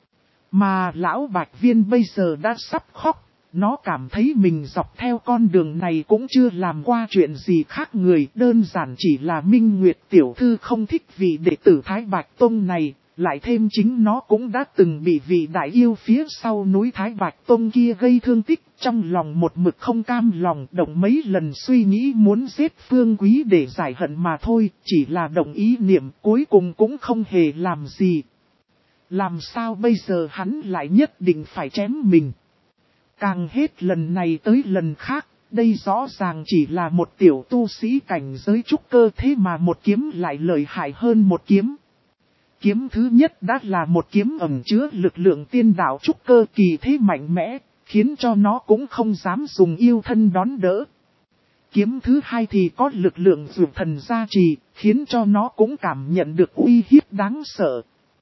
Mà lão bạch viên bây giờ đã sắp khóc. Nó cảm thấy mình dọc theo con đường này cũng chưa làm qua chuyện gì khác người, đơn giản chỉ là Minh Nguyệt tiểu thư không thích vị đệ tử Thái Bạch Tông này, lại thêm chính nó cũng đã từng bị vị đại yêu phía sau núi Thái Bạch Tông kia gây thương tích, trong lòng một mực không cam lòng, động mấy lần suy nghĩ muốn giết Phương Quý để giải hận mà thôi, chỉ là động ý niệm cuối cùng cũng không hề làm gì. Làm sao bây giờ hắn lại nhất định phải chém mình? Càng hết lần này tới lần khác, đây rõ ràng chỉ là một tiểu tu sĩ cảnh giới trúc cơ thế mà một kiếm lại lợi hại hơn một kiếm. Kiếm thứ nhất đã là một kiếm ẩn chứa lực lượng tiên đạo trúc cơ kỳ thế mạnh mẽ, khiến cho nó cũng không dám dùng yêu thân đón đỡ. Kiếm thứ hai thì có lực lượng dược thần gia trì, khiến cho nó cũng cảm nhận được uy hiếp đáng sợ.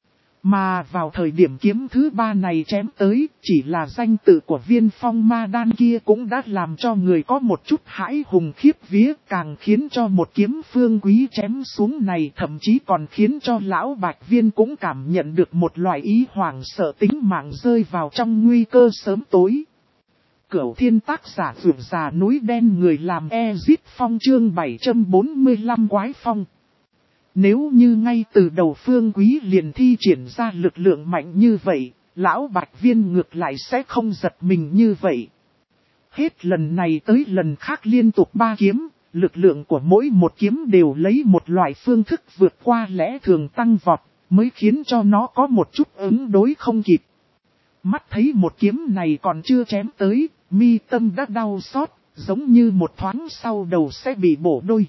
Mà vào thời điểm kiếm thứ ba này chém tới, chỉ là danh tự của viên phong ma đan kia cũng đã làm cho người có một chút hãi hùng khiếp vía, càng khiến cho một kiếm Phương Quý chém xuống này thậm chí còn khiến cho lão bạch viên cũng cảm nhận được một loại ý hoảng sợ tính mạng rơi vào trong nguy cơ sớm tối. Cửu thiên tác giả vượt già núi đen người làm Ezit Phong chương bảy trăm bốn mươi lăm quái phong. Nếu như ngay từ đầu Phương Quý liền thi triển ra lực lượng mạnh như vậy, lão bạch viên ngược lại sẽ không giật mình như vậy. Hết lần này tới lần khác liên tục ba kiếm, lực lượng của mỗi một kiếm đều lấy một loại phương thức vượt qua lẽ thường tăng vọt, mới khiến cho nó có một chút ứng đối không kịp. Mắt thấy một kiếm này còn chưa chém tới, mi tâm đã đau xót, giống như một thoáng sau đầu sẽ bị bổ đôi.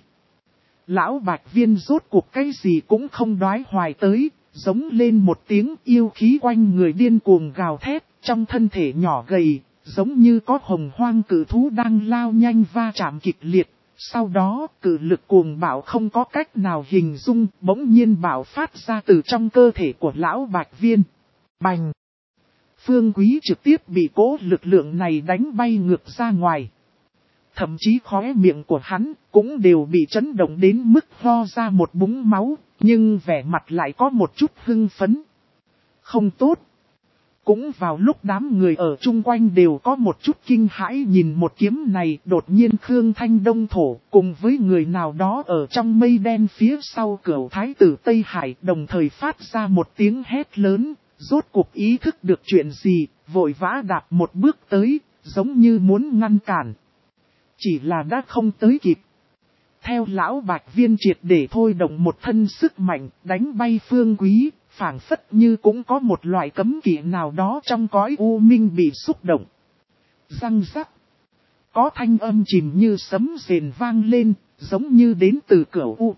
Lão bạch viên rốt cuộc cái gì cũng không đoái hoài tới, giống lên một tiếng yêu khí quanh người điên cuồng gào thét, trong thân thể nhỏ gầy, giống như có hồng hoang cử thú đang lao nhanh va chạm kịch liệt. Sau đó, cử lực cuồng bạo không có cách nào hình dung, bỗng nhiên bạo phát ra từ trong cơ thể của lão bạch viên. Bành! Phương Quý trực tiếp bị cố lực lượng này đánh bay ngược ra ngoài. Thậm chí khóe miệng của hắn cũng đều bị chấn động đến mức ho ra một búng máu, nhưng vẻ mặt lại có một chút hưng phấn. Không tốt. Cũng vào lúc đám người ở chung quanh đều có một chút kinh hãi nhìn một kiếm này, đột nhiên Khương Thanh Đông Thổ cùng với người nào đó ở trong mây đen phía sau Cửu Thái tử Tây Hải đồng thời phát ra một tiếng hét lớn, rốt cuộc ý thức được chuyện gì, vội vã đạp một bước tới, giống như muốn ngăn cản. Chỉ là đã không tới kịp. Theo lão bạch viên triệt để thôi động một thân sức mạnh, đánh bay Phương Quý, phảng phất như cũng có một loại cấm kỵ nào đó trong cõi u minh bị xúc động. Răng rắc. Có thanh âm chìm như sấm rền vang lên, giống như đến từ cửu u.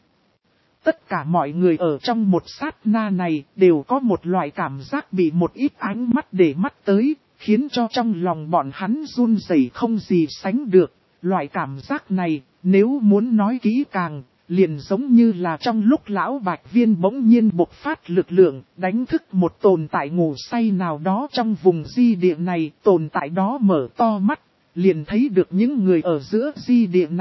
Tất cả mọi người ở trong một sát na này đều có một loại cảm giác bị một ít ánh mắt để mắt tới, khiến cho trong lòng bọn hắn run rẩy không gì sánh được. Loại cảm giác này, nếu muốn nói kỹ càng, liền giống như là trong lúc lão bạch viên bỗng nhiên bộc phát lực lượng, đánh thức một tồn tại ngủ say nào đó trong vùng di địa này, tồn tại đó mở to mắt, liền thấy được những người ở giữa di địa này,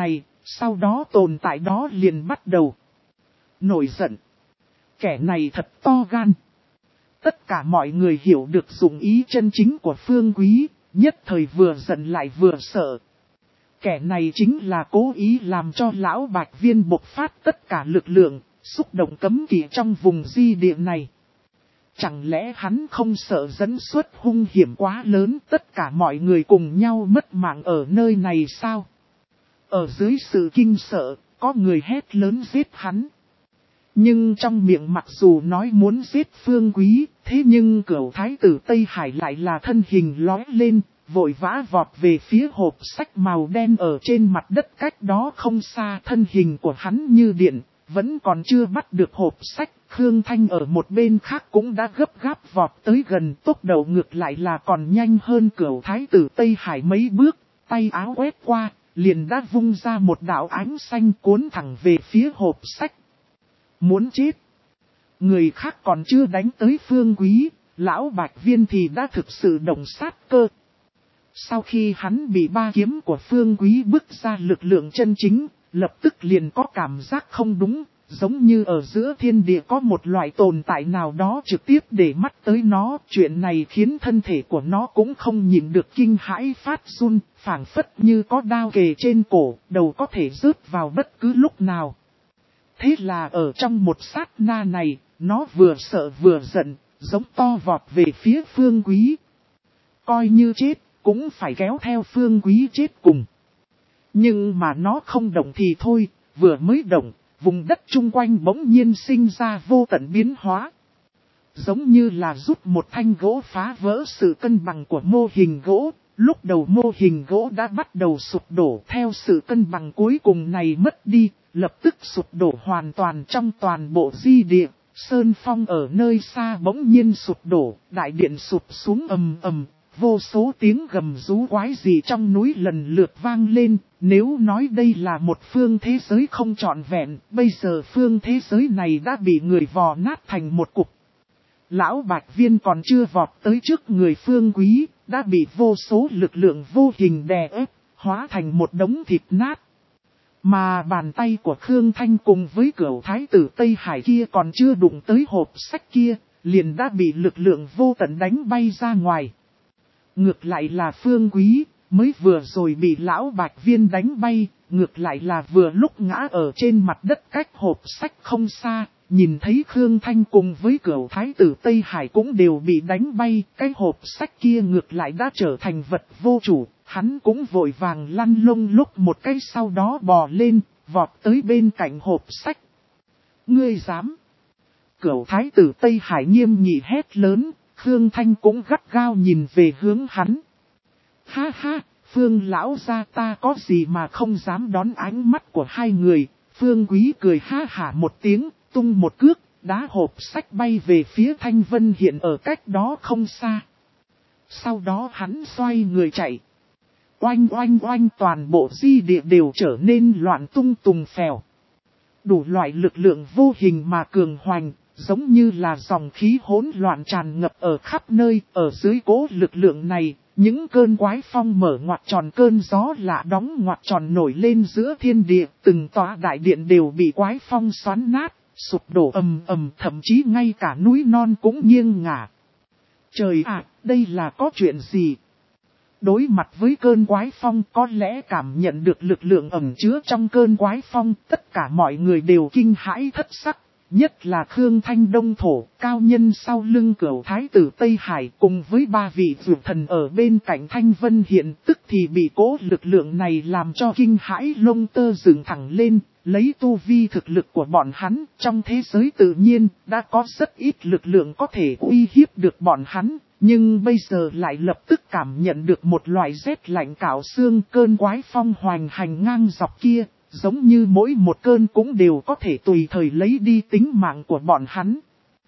Sau đó tồn tại đó liền bắt đầu nổi giận. Kẻ này thật to gan. Tất cả mọi người hiểu được dụng ý chân chính của Phương Quý, nhất thời vừa giận lại vừa sợ. Kẻ này chính là cố ý làm cho lão Bạch Viên bộc phát tất cả lực lượng, xúc động cấm kỵ trong vùng di địa này. Chẳng lẽ hắn không sợ dẫn xuất hung hiểm quá lớn, tất cả mọi người cùng nhau mất mạng ở nơi này sao? Ở dưới sự kinh sợ, có người hét lớn giết hắn. Nhưng trong miệng mặc dù nói muốn giết Phương Quý, thế nhưng Cửu Thái tử Tây Hải lại là thân hình lóe lên, vội vã vọt về phía hộp sách màu đen ở trên mặt đất cách đó không xa. Thân hình của hắn như điện, vẫn còn chưa bắt được hộp sách. Khương Thanh ở một bên khác cũng đã gấp gáp vọt tới gần, tốc độ ngược lại là còn nhanh hơn Cửu Thái tử Tây Hải mấy bước, tay áo quét qua, liền đã vung ra một đạo ánh xanh cuốn thẳng về phía hộp sách. Muốn chết. Người khác còn chưa đánh tới Phương Quý, lão Bạch Viên thì đã thực sự động sát cơ. Sau khi hắn bị ba kiếm của Phương Quý bức ra lực lượng chân chính, lập tức liền có cảm giác không đúng, giống như ở giữa thiên địa có một loại tồn tại nào đó trực tiếp để mắt tới nó. Chuyện này khiến thân thể của nó cũng không nhịn được kinh hãi phát run, phảng phất như có đao kề trên cổ, đầu có thể rớt vào bất cứ lúc nào. Thế là ở trong một sát na này, nó vừa sợ vừa giận, giống to vọt về phía Phương Quý. Coi như chết, cũng phải kéo theo Phương Quý chết cùng. Nhưng mà nó không động thì thôi, vừa mới động, vùng đất chung quanh bỗng nhiên sinh ra vô tận biến hóa. Giống như là rút một thanh gỗ phá vỡ sự cân bằng của mô hình gỗ. Lúc đầu mô hình gỗ đã bắt đầu sụp đổ, theo sự cân bằng cuối cùng này mất đi, lập tức sụp đổ hoàn toàn trong toàn bộ di địa. Sơn phong ở nơi xa bỗng nhiên sụp đổ, đại điện sụp xuống ầm ầm, vô số tiếng gầm rú quái dị trong núi lần lượt vang lên. Nếu nói đây là một phương thế giới không trọn vẹn, bây giờ phương thế giới này đã bị người vò nát thành một cục. Lão Bạch Viên còn chưa vọt tới trước người Phương Quý, đã bị vô số lực lượng vô hình đè ép, hóa thành một đống thịt nát. Mà bàn tay của Khương Thanh cùng với Cửu Thái tử Tây Hải kia còn chưa đụng tới hộp sách kia, liền đã bị lực lượng vô tận đánh bay ra ngoài. Ngược lại là Phương Quý, mới vừa rồi bị lão Bạch Viên đánh bay, ngược lại là vừa lúc ngã ở trên mặt đất cách hộp sách không xa. Nhìn thấy Khương Thanh cùng với Cửu Thái tử Tây Hải cũng đều bị đánh bay, cái hộp sách kia ngược lại đã trở thành vật vô chủ, hắn cũng vội vàng lăn lông lúc một cái sau đó bò lên, vọt tới bên cạnh hộp sách. Ngươi dám! Cửu Thái tử Tây Hải nghiêm nghị hét lớn, Khương Thanh cũng gắt gao nhìn về hướng hắn. Ha ha, Phương lão gia ta có gì mà không dám đón ánh mắt của hai người. Phương Quý cười ha hả một tiếng, tung một cước, đá hộp sách bay về phía Thanh Vân Hiện ở cách đó không xa. Sau đó hắn xoay người chạy. Oanh oanh oanh, toàn bộ di địa đều trở nên loạn tung tùng phèo. Đủ loại lực lượng vô hình mà cường hoành, giống như là dòng khí hỗn loạn tràn ngập ở khắp nơi. Ở dưới cố lực lượng này, những cơn quái phong mở ngoặt tròn, cơn gió lạ đóng ngoặt tròn nổi lên giữa thiên địa. Từng tòa đại điện đều bị quái phong xoắn nát, sụp đổ ầm ầm, thậm chí ngay cả núi non cũng nghiêng ngả. Trời ạ, đây là có chuyện gì? Đối mặt với cơn quái phong, có lẽ cảm nhận được lực lượng ẩn chứa trong cơn quái phong, tất cả mọi người đều kinh hãi thất sắc. Nhất là Khương Thanh Đông Thổ, cao nhân sau lưng Cửu Thái tử Tây Hải cùng với ba vị vượt thần ở bên cạnh Thanh Vân Hiện, tức thì bị cố lực lượng này làm cho kinh hãi lông tơ dựng thẳng lên. Lấy tu vi thực lực của bọn hắn, trong thế giới tự nhiên, đã có rất ít lực lượng có thể uy hiếp được bọn hắn. Nhưng bây giờ lại lập tức cảm nhận được một loại rét lạnh cạo xương, cơn quái phong hoành hành ngang dọc kia, giống như mỗi một cơn cũng đều có thể tùy thời lấy đi tính mạng của bọn hắn.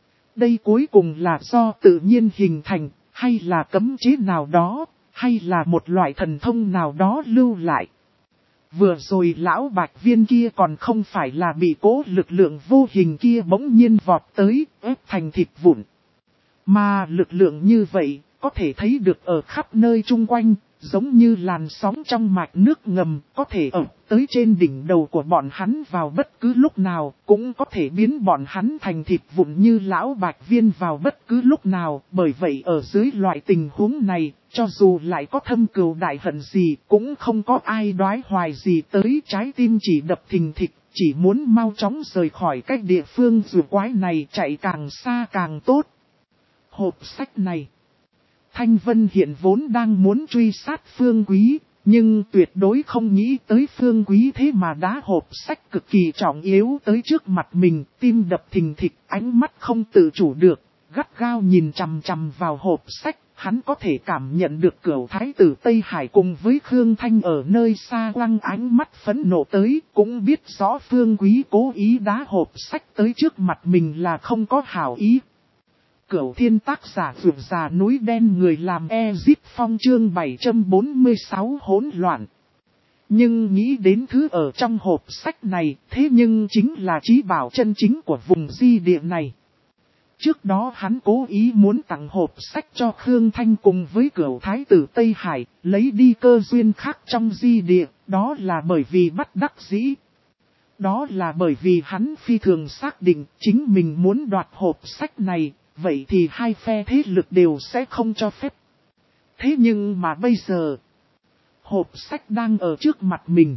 Đây cuối cùng là do tự nhiên hình thành, hay là cấm chế nào đó, hay là một loại thần thông nào đó lưu lại. Vừa rồi lão Bạch Viên kia còn không phải là bị cố lực lượng vô hình kia bỗng nhiên vọt tới, ép thành thịt vụn. Mà lực lượng như vậy, có thể thấy được ở khắp nơi chung quanh, giống như làn sóng trong mạch nước ngầm, có thể ập tới trên đỉnh đầu của bọn hắn vào bất cứ lúc nào, cũng có thể biến bọn hắn thành thịt vụn như lão bạch viên vào bất cứ lúc nào. Bởi vậy ở dưới loại tình huống này, cho dù lại có thâm cừu đại hận gì, cũng không có ai đoái hoài gì tới, trái tim chỉ đập thình thịch, chỉ muốn mau chóng rời khỏi cái địa phương rùa quái này, chạy càng xa càng tốt. Hộp sách này, Thanh Vân hiện vốn đang muốn truy sát Phương Quý, nhưng tuyệt đối không nghĩ tới Phương Quý thế mà đá hộp sách cực kỳ trọng yếu tới trước mặt mình, tim đập thình thịch, ánh mắt không tự chủ được, gắt gao nhìn chằm chằm vào hộp sách. Hắn có thể cảm nhận được Cửu Thái tử Tây Hải cùng với Khương Thanh ở nơi xa quăng ánh mắt phẫn nộ tới, cũng biết rõ Phương Quý cố ý đá hộp sách tới trước mặt mình là không có hảo ý. Cửu Thiên tác giả vượt già núi đen người làm Ezip Phong chương bảy trăm bốn mươi sáu hỗn loạn. Nhưng nghĩ đến thứ ở trong hộp sách này, thế nhưng chính là trí bảo chân chính của vùng di địa này. Trước đó hắn cố ý muốn tặng hộp sách cho Khương Thanh cùng với Cửu Thái tử Tây Hải, lấy đi cơ duyên khác trong di địa, đó là bởi vì bắt đắc dĩ. Đó là bởi vì hắn phi thường xác định chính mình muốn đoạt hộp sách này, vậy thì hai phe thế lực đều sẽ không cho phép. Thế nhưng mà bây giờ, hộp sách đang ở trước mặt mình.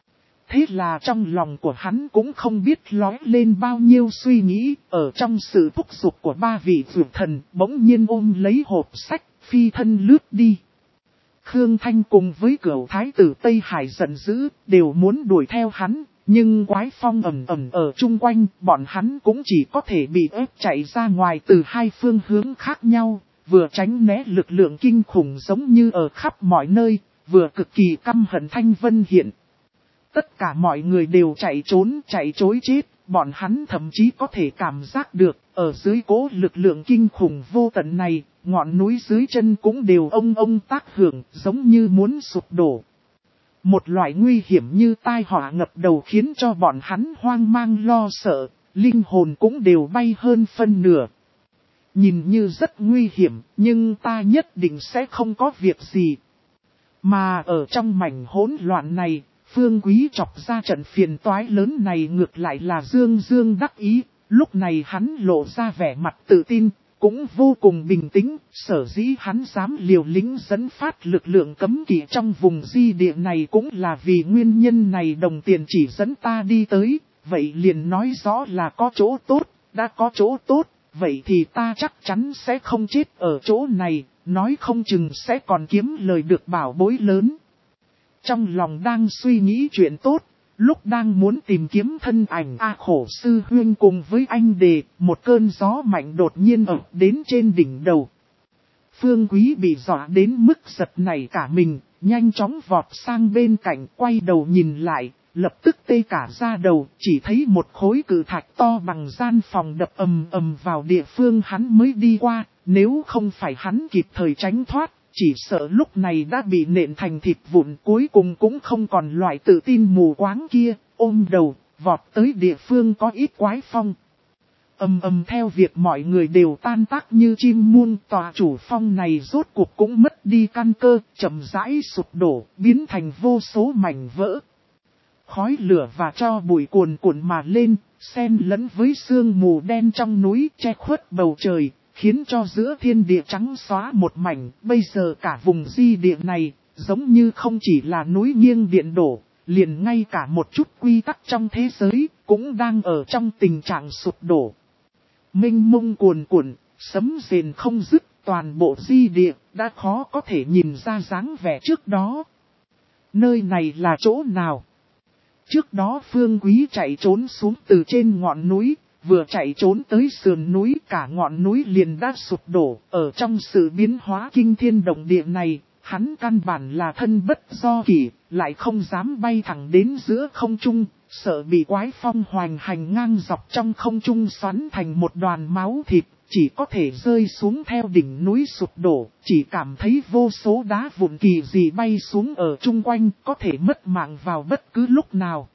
Thế là trong lòng của hắn cũng không biết lói lên bao nhiêu suy nghĩ, ở trong sự thúc giục của ba vị vượt thần, bỗng nhiên ôm lấy hộp sách, phi thân lướt đi. Khương Thanh cùng với Cửu Thái tử Tây Hải giận dữ, đều muốn đuổi theo hắn, nhưng quái phong ẩm ẩm ở chung quanh, bọn hắn cũng chỉ có thể bị ép chạy ra ngoài từ hai phương hướng khác nhau, vừa tránh né lực lượng kinh khủng giống như ở khắp mọi nơi, vừa cực kỳ căm hận Thanh Vân Hiện. Tất cả mọi người đều chạy trốn, chạy trối chết, bọn hắn thậm chí có thể cảm giác được, ở dưới cố lực lượng kinh khủng vô tận này, ngọn núi dưới chân cũng đều ông ông tác hưởng, giống như muốn sụp đổ. Một loại nguy hiểm như tai họa ngập đầu khiến cho bọn hắn hoang mang lo sợ, linh hồn cũng đều bay hơn phân nửa. Nhìn như rất nguy hiểm, nhưng ta nhất định sẽ không có việc gì. Mà ở trong mảnh hỗn loạn này, Phương Quý chọc ra trận phiền toái lớn này ngược lại là Dương Dương đắc ý, lúc này hắn lộ ra vẻ mặt tự tin, cũng vô cùng bình tĩnh, sở dĩ hắn dám liều lĩnh dẫn phát lực lượng cấm kỵ trong vùng di địa này cũng là vì nguyên nhân này. Đồng tiền chỉ dẫn ta đi tới, vậy liền nói rõ là có chỗ tốt, đã có chỗ tốt, vậy thì ta chắc chắn sẽ không chết ở chỗ này, nói không chừng sẽ còn kiếm lời được bảo bối lớn. Trong lòng đang suy nghĩ chuyện tốt, lúc đang muốn tìm kiếm thân ảnh A Khổ Sư Huyên cùng với anh Đề, một cơn gió mạnh đột nhiên ập đến trên đỉnh đầu. Phương Quý bị dọa đến mức giật nảy cả mình, nhanh chóng vọt sang bên cạnh, quay đầu nhìn lại, lập tức tê cả da đầu, chỉ thấy một khối cự thạch to bằng gian phòng đập ầm ầm vào địa phương hắn mới đi qua, nếu không phải hắn kịp thời tránh thoát, chỉ sợ lúc này đã bị nện thành thịt vụn, cuối cùng cũng không còn loại tự tin mù quáng kia, ôm đầu, vọt tới địa phương có ít quái phong. Ầm ầm theo việc mọi người đều tan tác như chim muôn, tòa chủ phong này rốt cuộc cũng mất đi căn cơ, chậm rãi sụp đổ, biến thành vô số mảnh vỡ. Khói lửa và tro bụi cuồn cuộn mà lên, xen lẫn với sương mù đen trong núi che khuất bầu trời, khiến cho giữa thiên địa trắng xóa một mảnh. Bây giờ cả vùng di địa này, giống như không chỉ là núi nghiêng điện đổ, liền ngay cả một chút quy tắc trong thế giới, cũng đang ở trong tình trạng sụp đổ. Mênh mông cuồn cuộn, sấm rền không dứt, toàn bộ di địa, đã khó có thể nhìn ra dáng vẻ trước đó. Nơi này là chỗ nào? Trước đó Phương Quý chạy trốn xuống từ trên ngọn núi, vừa chạy trốn tới sườn núi, cả ngọn núi liền đã sụp đổ. Ở trong sự biến hóa kinh thiên động địa này, hắn căn bản là thân bất do kỷ, lại không dám bay thẳng đến giữa không trung, sợ bị quái phong hoành hành ngang dọc trong không trung xoắn thành một đoàn máu thịt, chỉ có thể rơi xuống theo đỉnh núi sụp đổ, chỉ cảm thấy vô số đá vụn kỳ dị bay xuống ở chung quanh, có thể mất mạng vào bất cứ lúc nào.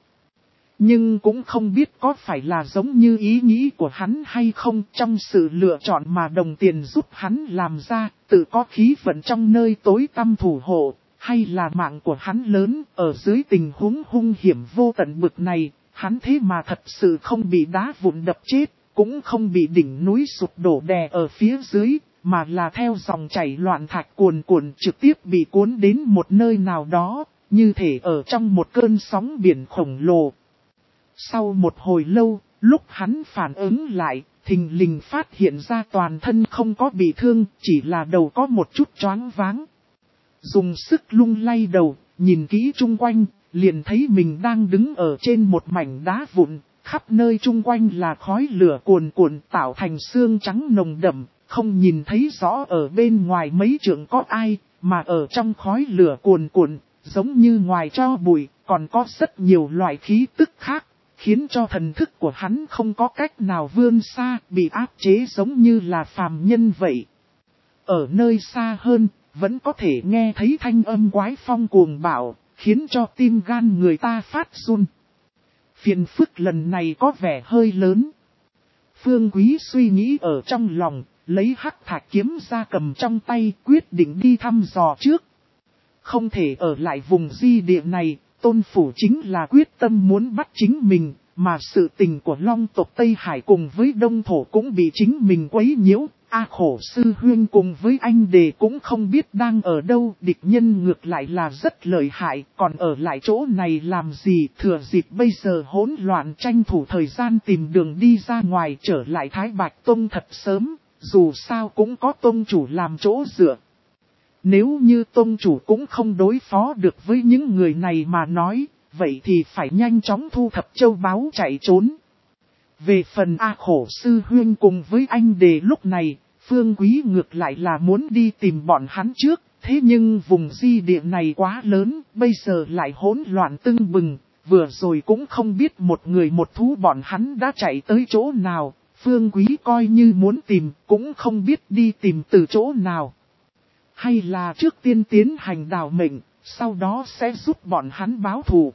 Nhưng cũng không biết có phải là giống như ý nghĩ của hắn hay không, trong sự lựa chọn mà đồng tiền giúp hắn làm ra, tự có khí vận trong nơi tối tăm thủ hộ, hay là mạng của hắn lớn, ở dưới tình huống hung hiểm vô tận bực này, hắn thế mà thật sự không bị đá vụn đập chết, cũng không bị đỉnh núi sụp đổ đè ở phía dưới, mà là theo dòng chảy loạn thạch cuồn cuộn trực tiếp bị cuốn đến một nơi nào đó, như thể ở trong một cơn sóng biển khổng lồ. Sau một hồi lâu, lúc hắn phản ứng lại, thình lình phát hiện ra toàn thân không có bị thương, chỉ là đầu có một chút choáng váng. Dùng sức lung lay đầu, nhìn kỹ chung quanh, liền thấy mình đang đứng ở trên một mảnh đá vụn, khắp nơi chung quanh là khói lửa cuồn cuộn tạo thành xương trắng nồng đậm, không nhìn thấy rõ ở bên ngoài mấy trượng có ai, mà ở trong khói lửa cuồn cuộn, giống như ngoài tro bụi, còn có rất nhiều loại khí tức khác, khiến cho thần thức của hắn không có cách nào vươn xa, bị áp chế giống như là phàm nhân vậy. Ở nơi xa hơn, vẫn có thể nghe thấy thanh âm quái phong cuồng bạo, khiến cho tim gan người ta phát run. Phiền phức lần này có vẻ hơi lớn. Phương Quý suy nghĩ ở trong lòng, lấy hắc thạch kiếm ra cầm trong tay, quyết định đi thăm dò trước. Không thể ở lại vùng di địa này, Tôn Phủ chính là quyết tâm muốn bắt chính mình, mà sự tình của Long tộc Tây Hải cùng với Đông Thổ cũng bị chính mình quấy nhiễu. A Khổ Sư Huyên cùng với anh Đề cũng không biết đang ở đâu, địch nhân ngược lại là rất lợi hại, còn ở lại chỗ này làm gì, thừa dịp bây giờ hỗn loạn tranh thủ thời gian tìm đường đi ra ngoài trở lại Thái Bạch Tông thật sớm, dù sao cũng có tông chủ làm chỗ dựa. Nếu như tông chủ cũng không đối phó được với những người này mà nói, vậy thì phải nhanh chóng thu thập châu báu chạy trốn. Về phần A Khổ Sư Huyên cùng với anh Đề lúc này, Phương Quý ngược lại là muốn đi tìm bọn hắn trước, thế nhưng vùng di địa này quá lớn, bây giờ lại hỗn loạn tưng bừng, vừa rồi cũng không biết một người một thú bọn hắn đã chạy tới chỗ nào, Phương Quý coi như muốn tìm, cũng không biết đi tìm từ chỗ nào. Hay là trước tiên tiến hành đào mệnh, sau đó sẽ giúp bọn hắn báo thù.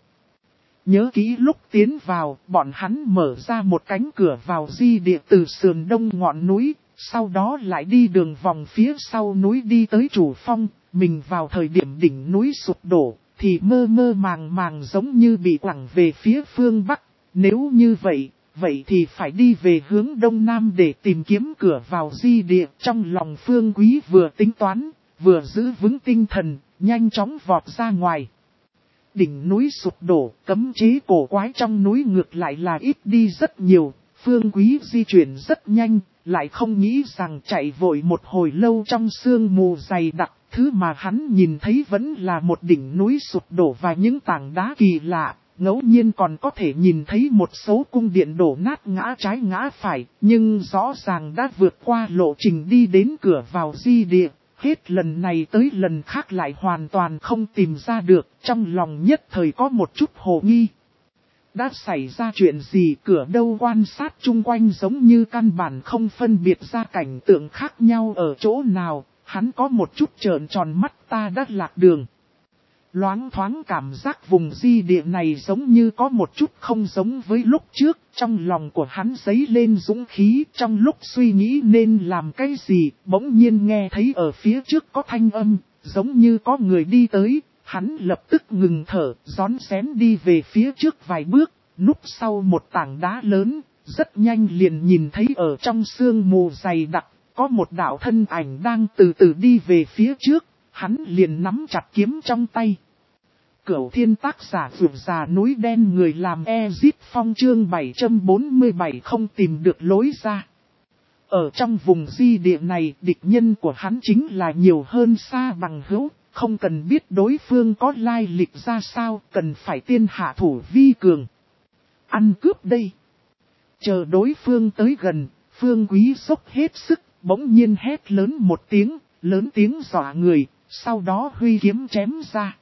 Nhớ kỹ lúc tiến vào, bọn hắn mở ra một cánh cửa vào di địa từ sườn đông ngọn núi, sau đó lại đi đường vòng phía sau núi đi tới Chủ Phong, mình vào thời điểm đỉnh núi sụp đổ, thì mơ mơ màng màng giống như bị quẳng về phía phương Bắc. Nếu như vậy, vậy thì phải đi về hướng Đông Nam để tìm kiếm cửa vào di địa. Trong lòng Phương Quý vừa tính toán, vừa giữ vững tinh thần, nhanh chóng vọt ra ngoài. Đỉnh núi sụp đổ, cấm chế cổ quái trong núi ngược lại là ít đi rất nhiều, Phương Quý di chuyển rất nhanh, lại không nghĩ rằng chạy vội một hồi lâu trong sương mù dày đặc, thứ mà hắn nhìn thấy vẫn là một đỉnh núi sụp đổ và những tảng đá kỳ lạ, ngẫu nhiên còn có thể nhìn thấy một số cung điện đổ nát ngã trái ngã phải, nhưng rõ ràng đã vượt qua lộ trình đi đến cửa vào di địa. Hết lần này tới lần khác lại hoàn toàn không tìm ra được, trong lòng nhất thời có một chút hồ nghi. Đã xảy ra chuyện gì, cửa đâu quan sát chung quanh giống như căn bản không phân biệt ra cảnh tượng khác nhau ở chỗ nào, hắn có một chút trợn tròn mắt, ta đã lạc đường. Loáng thoáng cảm giác vùng di địa này giống như có một chút không giống với lúc trước, trong lòng của hắn dấy lên dũng khí, trong lúc suy nghĩ nên làm cái gì, bỗng nhiên nghe thấy ở phía trước có thanh âm, giống như có người đi tới, hắn lập tức ngừng thở, rón rén đi về phía trước vài bước, núp sau một tảng đá lớn, rất nhanh liền nhìn thấy ở trong sương mù dày đặc, có một đạo thân ảnh đang từ từ đi về phía trước. Hắn liền nắm chặt kiếm trong tay. Cửu Thiên tác giả vượt già núi đen người làm Ezip Phong chương bảy trăm bốn mươi bảy không tìm được lối ra. Ở trong vùng di địa này, địch nhân của hắn chính là nhiều hơn xa bằng hữu, không cần biết đối phương có lai lịch ra sao, cần phải tiên hạ thủ vi cường. Ăn cướp đây. Chờ đối phương tới gần, Phương Quý sốc hết sức, bỗng nhiên hét lớn một tiếng, lớn tiếng dọa người. Sau đó huy kiếm chém ra.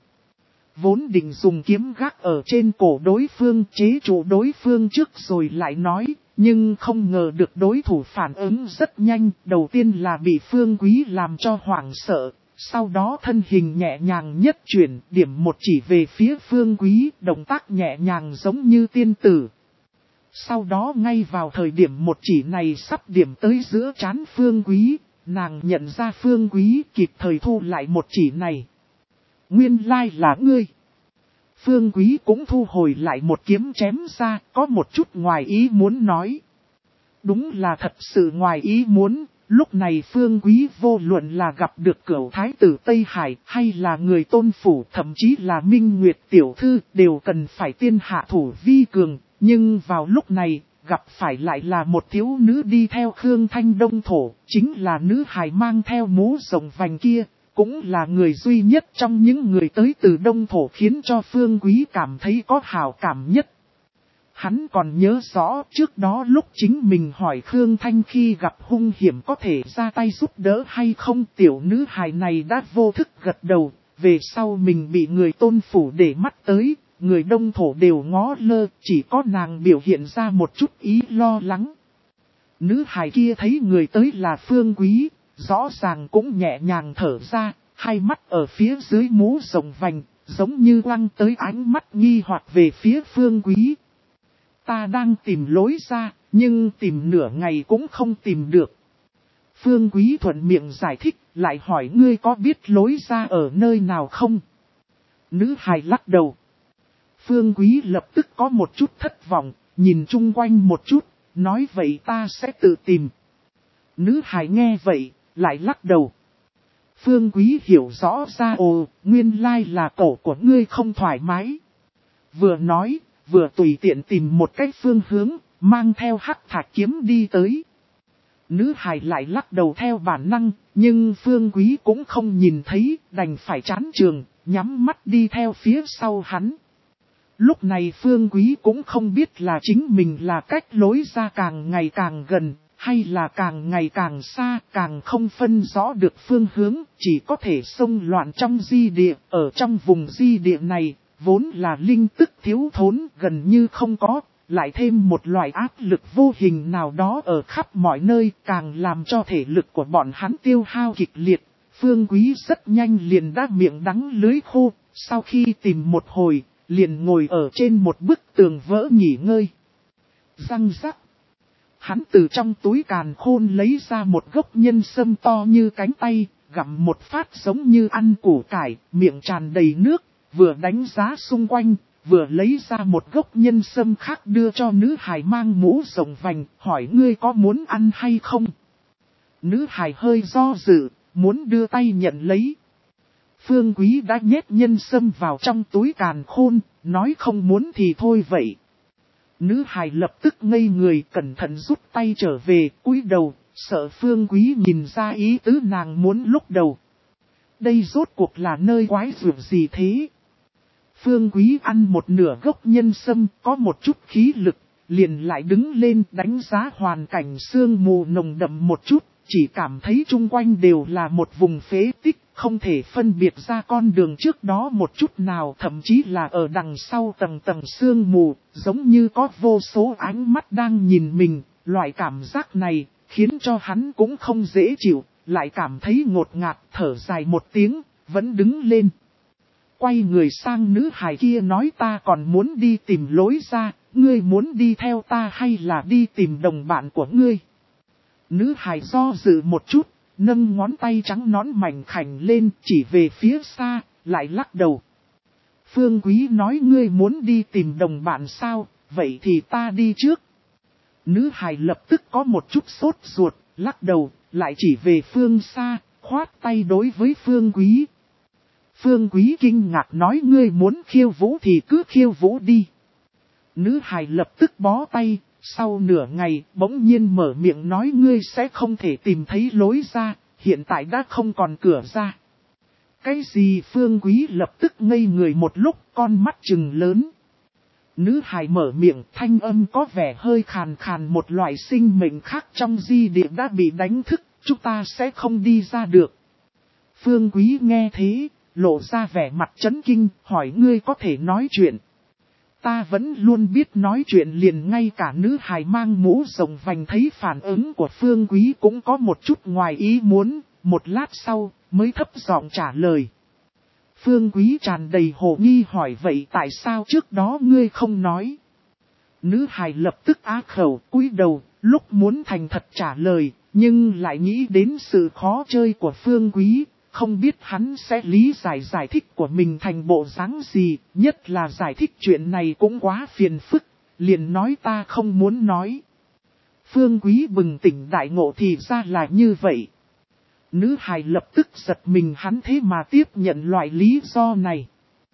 Vốn định dùng kiếm gác ở trên cổ đối phương chế trụ đối phương trước rồi lại nói. Nhưng không ngờ được đối thủ phản ứng rất nhanh. Đầu tiên là bị Phương Quý làm cho hoảng sợ. Sau đó thân hình nhẹ nhàng nhất chuyển điểm một chỉ về phía Phương Quý. Động tác nhẹ nhàng giống như tiên tử. Sau đó ngay vào thời điểm một chỉ này sắp điểm tới giữa trán Phương Quý. Nàng nhận ra Phương Quý kịp thời thu lại một chỉ này. nguyên lai là ngươi. Phương Quý cũng thu hồi lại một kiếm chém ra, có một chút ngoài ý muốn nói. Đúng là thật sự ngoài ý muốn, lúc này Phương Quý vô luận là gặp được Cửu Thái tử Tây Hải hay là người tôn phủ thậm chí là Minh Nguyệt tiểu thư đều cần phải tiên hạ thủ vi cường, nhưng vào lúc này gặp phải lại là một thiếu nữ đi theo Khương Thanh Đông thổ, chính là nữ hài mang theo mũ rồng vành kia, cũng là người duy nhất trong những người tới từ Đông thổ khiến cho Phương Quý cảm thấy có hảo cảm nhất. Hắn còn nhớ rõ trước đó lúc chính mình hỏi Khương Thanh khi gặp hung hiểm có thể ra tay giúp đỡ hay không, tiểu nữ hài này đã vô thức gật đầu, về sau mình bị người tôn phủ để mắt tới, người Đông thổ đều ngó lơ, chỉ có nàng biểu hiện ra một chút ý lo lắng. Nữ hài kia thấy người tới là Phương Quý, rõ ràng cũng nhẹ nhàng thở ra, hai mắt ở phía dưới mũ rồng vành, giống như quăng tới ánh mắt nghi hoặc về phía Phương Quý. Ta đang tìm lối ra, nhưng tìm nửa ngày cũng không tìm được. Phương Quý thuận miệng giải thích, lại hỏi ngươi có biết lối ra ở nơi nào không? Nữ hài lắc đầu. Phương Quý lập tức có một chút thất vọng, nhìn chung quanh một chút, nói vậy ta sẽ tự tìm. Nữ hài nghe vậy, lại lắc đầu. Phương Quý hiểu rõ ra ồ, nguyên lai là cổ của ngươi không thoải mái. Vừa nói, vừa tùy tiện tìm một cách phương hướng, mang theo hắc thạch kiếm đi tới. Nữ hài lại lắc đầu theo bản năng, nhưng Phương Quý cũng không nhìn thấy, đành phải chán trường, nhắm mắt đi theo phía sau hắn. Lúc này Phương Quý cũng không biết là chính mình là cách lối ra càng ngày càng gần, hay là càng ngày càng xa, càng không phân rõ được phương hướng, chỉ có thể xông loạn trong di địa, ở trong vùng di địa này. Vốn là linh tức thiếu thốn gần như không có, lại thêm một loại áp lực vô hình nào đó ở khắp mọi nơi càng làm cho thể lực của bọn hắn tiêu hao kịch liệt. Phương Quý rất nhanh liền đã miệng đắng lưới khô, sau khi tìm một hồi, liền ngồi ở trên một bức tường vỡ nghỉ ngơi. Răng rắc. Hắn từ trong túi càn khôn lấy ra một gốc nhân sâm to như cánh tay, gặm một phát giống như ăn củ cải, miệng tràn đầy nước. Vừa đánh giá xung quanh, vừa lấy ra một gốc nhân sâm khác đưa cho nữ hài mang mũ rồng vành, hỏi ngươi có muốn ăn hay không? Nữ hài hơi do dự, muốn đưa tay nhận lấy. Phương Quý đã nhét nhân sâm vào trong túi càn khôn, nói không muốn thì thôi vậy. Nữ hài lập tức ngây người cẩn thận rút tay trở về, cúi đầu, sợ Phương Quý nhìn ra ý tứ nàng muốn lúc đầu. Đây rốt cuộc là nơi quái dược gì thế? Phương Quý ăn một nửa gốc nhân sâm, có một chút khí lực, liền lại đứng lên đánh giá hoàn cảnh sương mù nồng đậm một chút, chỉ cảm thấy chung quanh đều là một vùng phế tích, không thể phân biệt ra con đường trước đó một chút nào, thậm chí là ở đằng sau tầng tầng sương mù, giống như có vô số ánh mắt đang nhìn mình, loại cảm giác này, khiến cho hắn cũng không dễ chịu, lại cảm thấy ngột ngạt, thở dài một tiếng, vẫn đứng lên. Quay người sang nữ hài kia nói ta còn muốn đi tìm lối ra, ngươi muốn đi theo ta hay là đi tìm đồng bạn của ngươi? Nữ hài do dự một chút, nâng ngón tay trắng nõn mảnh khảnh lên chỉ về phía xa, lại lắc đầu. Phương Quý nói ngươi muốn đi tìm đồng bạn sao, vậy thì ta đi trước. Nữ hài lập tức có một chút sốt ruột, lắc đầu, lại chỉ về phương xa, khoát tay đối với Phương Quý. Phương Quý kinh ngạc nói ngươi muốn khiêu vũ thì cứ khiêu vũ đi. Nữ hài lập tức bó tay, sau nửa ngày bỗng nhiên mở miệng nói ngươi sẽ không thể tìm thấy lối ra, hiện tại đã không còn cửa ra. Cái gì? Phương Quý lập tức ngây người một lúc, con mắt trừng lớn. Nữ hài mở miệng, thanh âm có vẻ hơi khàn khàn, một loại sinh mệnh khác trong di địa đã bị đánh thức, chúng ta sẽ không đi ra được. Phương Quý nghe thế, lộ ra vẻ mặt chấn kinh, hỏi ngươi có thể nói chuyện. Ta vẫn luôn biết nói chuyện liền, ngay cả nữ hài mang mũ rồng vành thấy phản ứng của Phương Quý cũng có một chút ngoài ý muốn, một lát sau mới thấp giọng trả lời. Phương Quý tràn đầy hồ nghi hỏi vậy tại sao trước đó ngươi không nói? Nữ hài lập tức á khẩu cúi đầu, lúc muốn thành thật trả lời, nhưng lại nghĩ đến sự khó chơi của Phương Quý, không biết hắn sẽ lý giải giải thích của mình thành bộ dáng gì, nhất là giải thích chuyện này cũng quá phiền phức, liền nói ta không muốn nói. Phương Quý bừng tỉnh đại ngộ thì ra là như vậy. Nữ hài lập tức giật mình hắn thế mà tiếp nhận loại lý do này.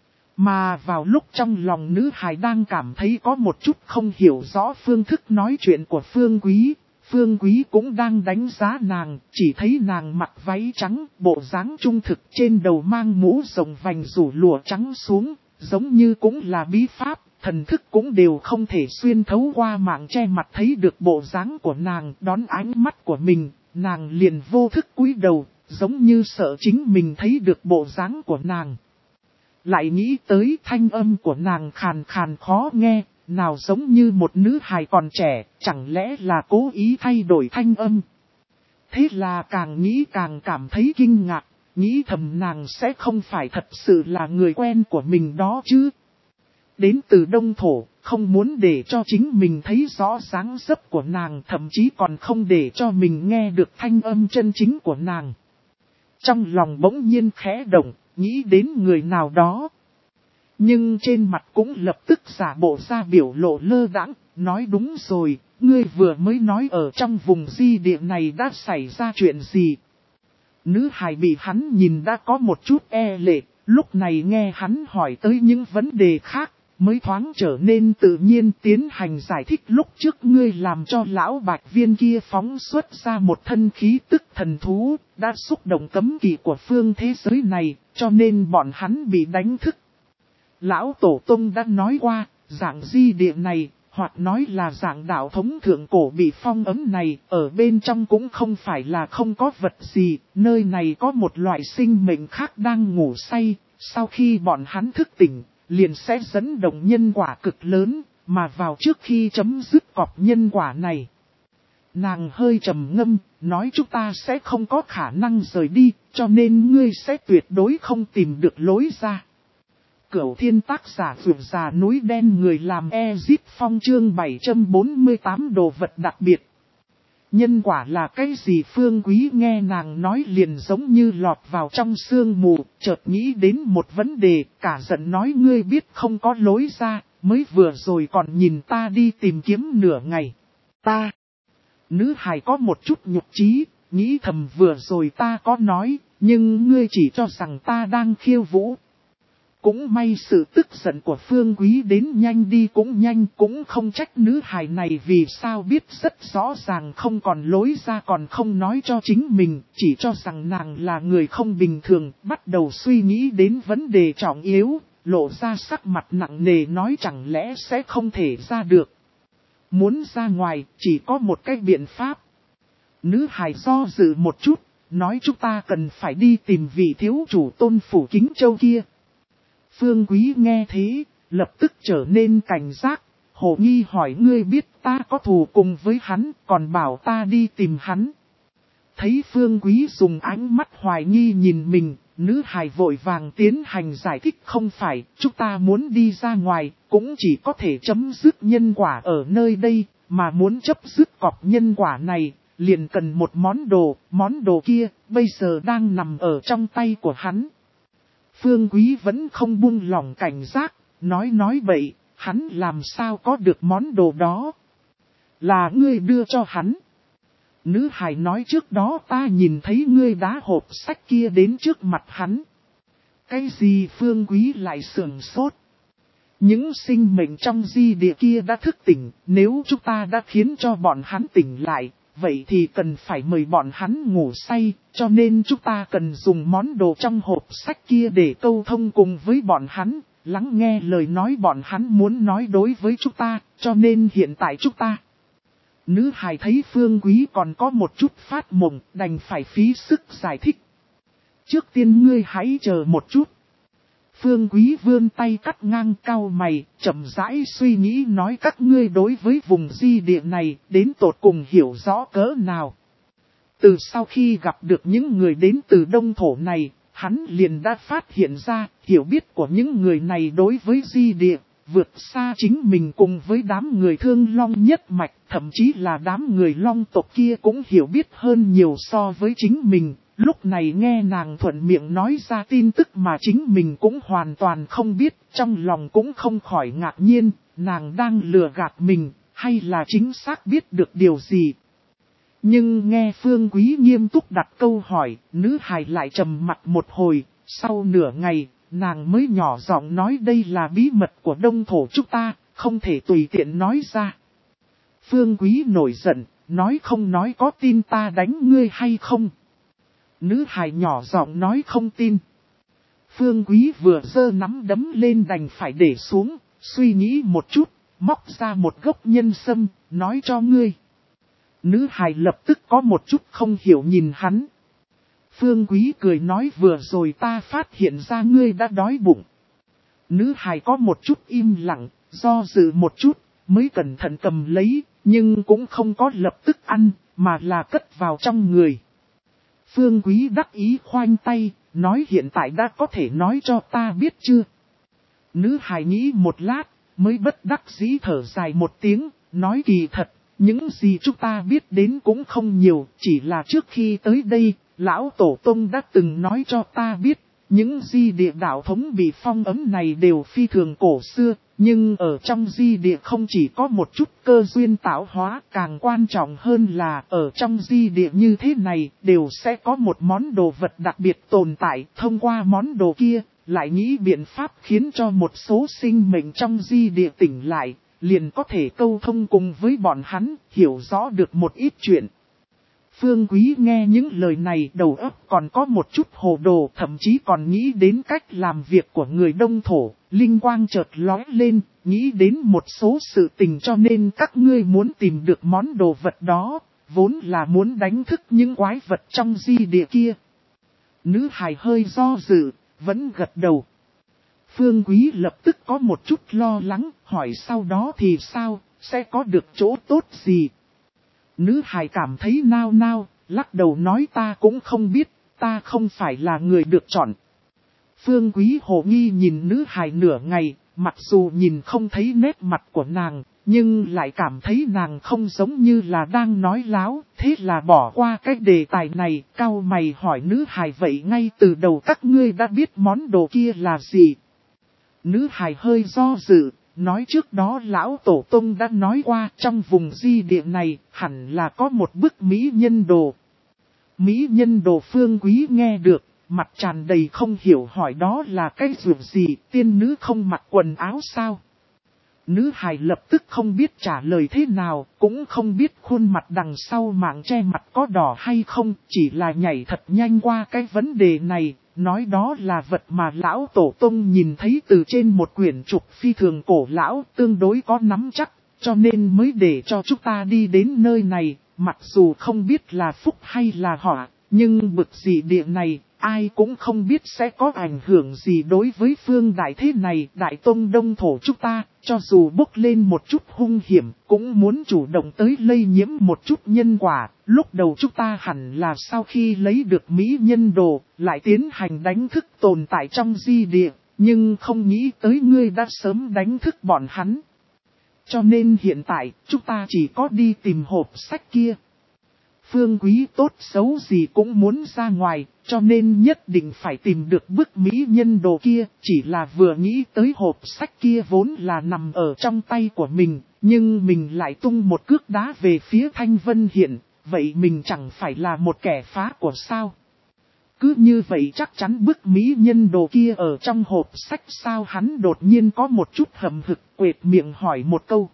Mà vào lúc trong lòng nữ hài đang cảm thấy có một chút không hiểu rõ phương thức nói chuyện của Phương Quý, Phương Quý cũng đang đánh giá nàng, chỉ thấy nàng mặc váy trắng, bộ dáng trung thực trên đầu mang mũ rồng vành rủ lụa trắng xuống, giống như cũng là bí pháp, thần thức cũng đều không thể xuyên thấu qua mạng che mặt thấy được bộ dáng của nàng, đón ánh mắt của mình, nàng liền vô thức cúi đầu, giống như sợ chính mình thấy được bộ dáng của nàng. Lại nghĩ tới thanh âm của nàng khàn khàn khó nghe, nào giống như một nữ hài còn trẻ, chẳng lẽ là cố ý thay đổi thanh âm. Thế là càng nghĩ càng cảm thấy kinh ngạc, nghĩ thầm nàng sẽ không phải thật sự là người quen của mình đó chứ. Đến từ Đông Thổ, không muốn để cho chính mình thấy rõ dáng dấp của nàng, thậm chí còn không để cho mình nghe được thanh âm chân chính của nàng. Trong lòng bỗng nhiên khẽ động, nghĩ đến người nào đó. Nhưng trên mặt cũng lập tức giả bộ ra biểu lộ lơ đãng, nói đúng rồi, ngươi vừa mới nói ở trong vùng di địa này đã xảy ra chuyện gì. Nữ hài bị hắn nhìn đã có một chút e lệ, lúc này nghe hắn hỏi tới những vấn đề khác, mới thoáng trở nên tự nhiên tiến hành giải thích lúc trước ngươi làm cho lão bạch viên kia phóng xuất ra một thân khí tức thần thú, đã xúc động cấm kỵ của phương thế giới này, cho nên bọn hắn bị đánh thức. Lão Tổ Tông đã nói qua, dạng di địa này, hoặc nói là dạng đạo thống thượng cổ bị phong ấn này, ở bên trong cũng không phải là không có vật gì, nơi này có một loại sinh mệnh khác đang ngủ say, sau khi bọn hắn thức tỉnh, liền sẽ dẫn động nhân quả cực lớn, mà vào trước khi chấm dứt cọp nhân quả này. Nàng hơi trầm ngâm, nói chúng ta sẽ không có khả năng rời đi, cho nên ngươi sẽ tuyệt đối không tìm được lối ra. Cửu Thiên tác giả vượt già núi đen người làm Ezip Phong chương bảy trăm bốn mươi tám đồ vật đặc biệt. Nhân quả là cái gì? Phương Quý nghe nàng nói liền giống như lọt vào trong sương mù, chợt nghĩ đến một vấn đề, cả giận nói ngươi biết không có lối ra, mới vừa rồi còn nhìn ta đi tìm kiếm nửa ngày. Ta, nữ hài có một chút nhục trí, nghĩ thầm vừa rồi ta có nói, nhưng ngươi chỉ cho rằng ta đang khiêu vũ. Cũng may sự tức giận của Phương Quý đến nhanh đi cũng nhanh, cũng không trách nữ hài này vì sao biết rất rõ ràng không còn lối ra còn không nói cho chính mình, chỉ cho rằng nàng là người không bình thường, bắt đầu suy nghĩ đến vấn đề trọng yếu, lộ ra sắc mặt nặng nề nói chẳng lẽ sẽ không thể ra được. Muốn ra ngoài, chỉ có một cái biện pháp. Nữ hài do dự một chút, nói chúng ta cần phải đi tìm vị thiếu chủ Tôn Phủ Kính Châu kia. Phương Quý nghe thế, lập tức trở nên cảnh giác, hồ nghi hỏi ngươi biết ta có thù cùng với hắn, còn bảo ta đi tìm hắn. Thấy Phương Quý dùng ánh mắt hoài nghi nhìn mình, nữ hài vội vàng tiến hành giải thích không phải, chúng ta muốn đi ra ngoài, cũng chỉ có thể chấm dứt nhân quả ở nơi đây, mà muốn chấm dứt cọp nhân quả này, liền cần một món đồ, món đồ kia, bây giờ đang nằm ở trong tay của hắn. Phương Quý vẫn không buông lỏng cảnh giác, nói nói bậy, hắn làm sao có được món đồ đó. Là ngươi đưa cho hắn. Nữ hài nói trước đó ta nhìn thấy ngươi đá hộp sách kia đến trước mặt hắn. Cái gì? Phương Quý lại sườn sốt. Những sinh mệnh trong di địa kia đã thức tỉnh, nếu chúng ta đã khiến cho bọn hắn tỉnh lại, vậy thì cần phải mời bọn hắn ngủ say, cho nên chúng ta cần dùng món đồ trong hộp sách kia để câu thông cùng với bọn hắn, lắng nghe lời nói bọn hắn muốn nói đối với chúng ta, cho nên hiện tại chúng ta. Nữ hài thấy Phương Quý còn có một chút phát mộng, đành phải phí sức giải thích. Trước tiên ngươi hãy chờ một chút. Phương Quý vươn tay cắt ngang cau mày, chậm rãi suy nghĩ nói các ngươi đối với vùng di địa này đến tột cùng hiểu rõ cỡ nào. Từ sau khi gặp được những người đến từ Đông Thổ này, hắn liền đã phát hiện ra hiểu biết của những người này đối với di địa, vượt xa chính mình cùng với đám người Thương Long nhất mạch, thậm chí là đám người Long tộc kia cũng hiểu biết hơn nhiều so với chính mình. Lúc này nghe nàng thuận miệng nói ra tin tức mà chính mình cũng hoàn toàn không biết, trong lòng cũng không khỏi ngạc nhiên, nàng đang lừa gạt mình, hay là chính xác biết được điều gì. Nhưng nghe Phương Quý nghiêm túc đặt câu hỏi, nữ hài lại trầm mặt một hồi, sau nửa ngày, nàng mới nhỏ giọng nói đây là bí mật của đông thổ chúng ta, không thể tùy tiện nói ra. Phương Quý nổi giận, nói không nói có tin ta đánh ngươi hay không. Nữ hài nhỏ giọng nói không tin. Phương Quý vừa giơ nắm đấm lên đành phải để xuống, suy nghĩ một chút, móc ra một gốc nhân sâm, nói cho ngươi. Nữ hài lập tức có một chút không hiểu nhìn hắn. Phương Quý cười nói vừa rồi ta phát hiện ra ngươi đã đói bụng. Nữ hài có một chút im lặng, do dự một chút, mới cẩn thận cầm lấy, nhưng cũng không có lập tức ăn, mà là cất vào trong người. Phương Quý đắc ý khoanh tay, nói hiện tại đã có thể nói cho ta biết chưa? Nữ hài nghĩ một lát, mới bất đắc dĩ thở dài một tiếng, nói kỳ thật, những gì chúng ta biết đến cũng không nhiều, chỉ là trước khi tới đây, Lão Tổ Tông đã từng nói cho ta biết, những di địa đạo thống bị phong ấn này đều phi thường cổ xưa, nhưng ở trong di địa không chỉ có một chút cơ duyên tạo hóa, càng quan trọng hơn là ở trong di địa như thế này đều sẽ có một món đồ vật đặc biệt tồn tại, thông qua món đồ kia, lại nghĩ biện pháp khiến cho một số sinh mệnh trong di địa tỉnh lại, liền có thể câu thông cùng với bọn hắn, hiểu rõ được một ít chuyện. Phương Quý nghe những lời này đầu óc còn có một chút hồ đồ, thậm chí còn nghĩ đến cách làm việc của người Đông Thổ, linh quang chợt lóe lên, nghĩ đến một số sự tình cho nên các ngươi muốn tìm được món đồ vật đó, vốn là muốn đánh thức những quái vật trong di địa kia. Nữ hài hơi do dự, vẫn gật đầu. Phương Quý lập tức có một chút lo lắng, hỏi sau đó thì sao, sẽ có được chỗ tốt gì? Nữ hài cảm thấy nao nao, lắc đầu nói ta cũng không biết, ta không phải là người được chọn. Phương Quý hồ nghi nhìn nữ hài nửa ngày, mặc dù nhìn không thấy nét mặt của nàng, nhưng lại cảm thấy nàng không giống như là đang nói láo, thế là bỏ qua cái đề tài này, cau mày hỏi nữ hài vậy ngay từ đầu các ngươi đã biết món đồ kia là gì. Nữ hài hơi do dự, nói trước đó Lão Tổ Tông đã nói qua trong vùng di địa này hẳn là có một bức mỹ nhân đồ. Mỹ nhân đồ Phương Quý nghe được, mặt tràn đầy không hiểu hỏi đó là cái dụng gì, tiên nữ không mặc quần áo sao? Nữ hài lập tức không biết trả lời thế nào, cũng không biết khuôn mặt đằng sau mảng che mặt có đỏ hay không, chỉ là nhảy thật nhanh qua cái vấn đề này, nói đó là vật mà Lão Tổ Tông nhìn thấy từ trên một quyển trục phi thường cổ lão, tương đối có nắm chắc, cho nên mới để cho chúng ta đi đến nơi này, mặc dù không biết là phúc hay là họa, nhưng bực dị địa này, ai cũng không biết sẽ có ảnh hưởng gì đối với phương đại thế này, Đại Tông Đông Thổ chúng ta, cho dù bốc lên một chút hung hiểm, cũng muốn chủ động tới lây nhiễm một chút nhân quả. Lúc đầu chúng ta hẳn là sau khi lấy được mỹ nhân đồ, lại tiến hành đánh thức tồn tại trong di địa, nhưng không nghĩ tới ngươi đã sớm đánh thức bọn hắn. Cho nên hiện tại, chúng ta chỉ có đi tìm hộp sách kia. Phương Quý tốt xấu gì cũng muốn ra ngoài, cho nên nhất định phải tìm được bức mỹ nhân đồ kia, chỉ là vừa nghĩ tới hộp sách kia vốn là nằm ở trong tay của mình, nhưng mình lại tung một cước đá về phía Thanh Vân Hiện, vậy mình chẳng phải là một kẻ phá của sao? Cứ như vậy chắc chắn bức mỹ nhân đồ kia ở trong hộp sách sao? Hắn đột nhiên có một chút hầm hực quệt miệng hỏi một câu.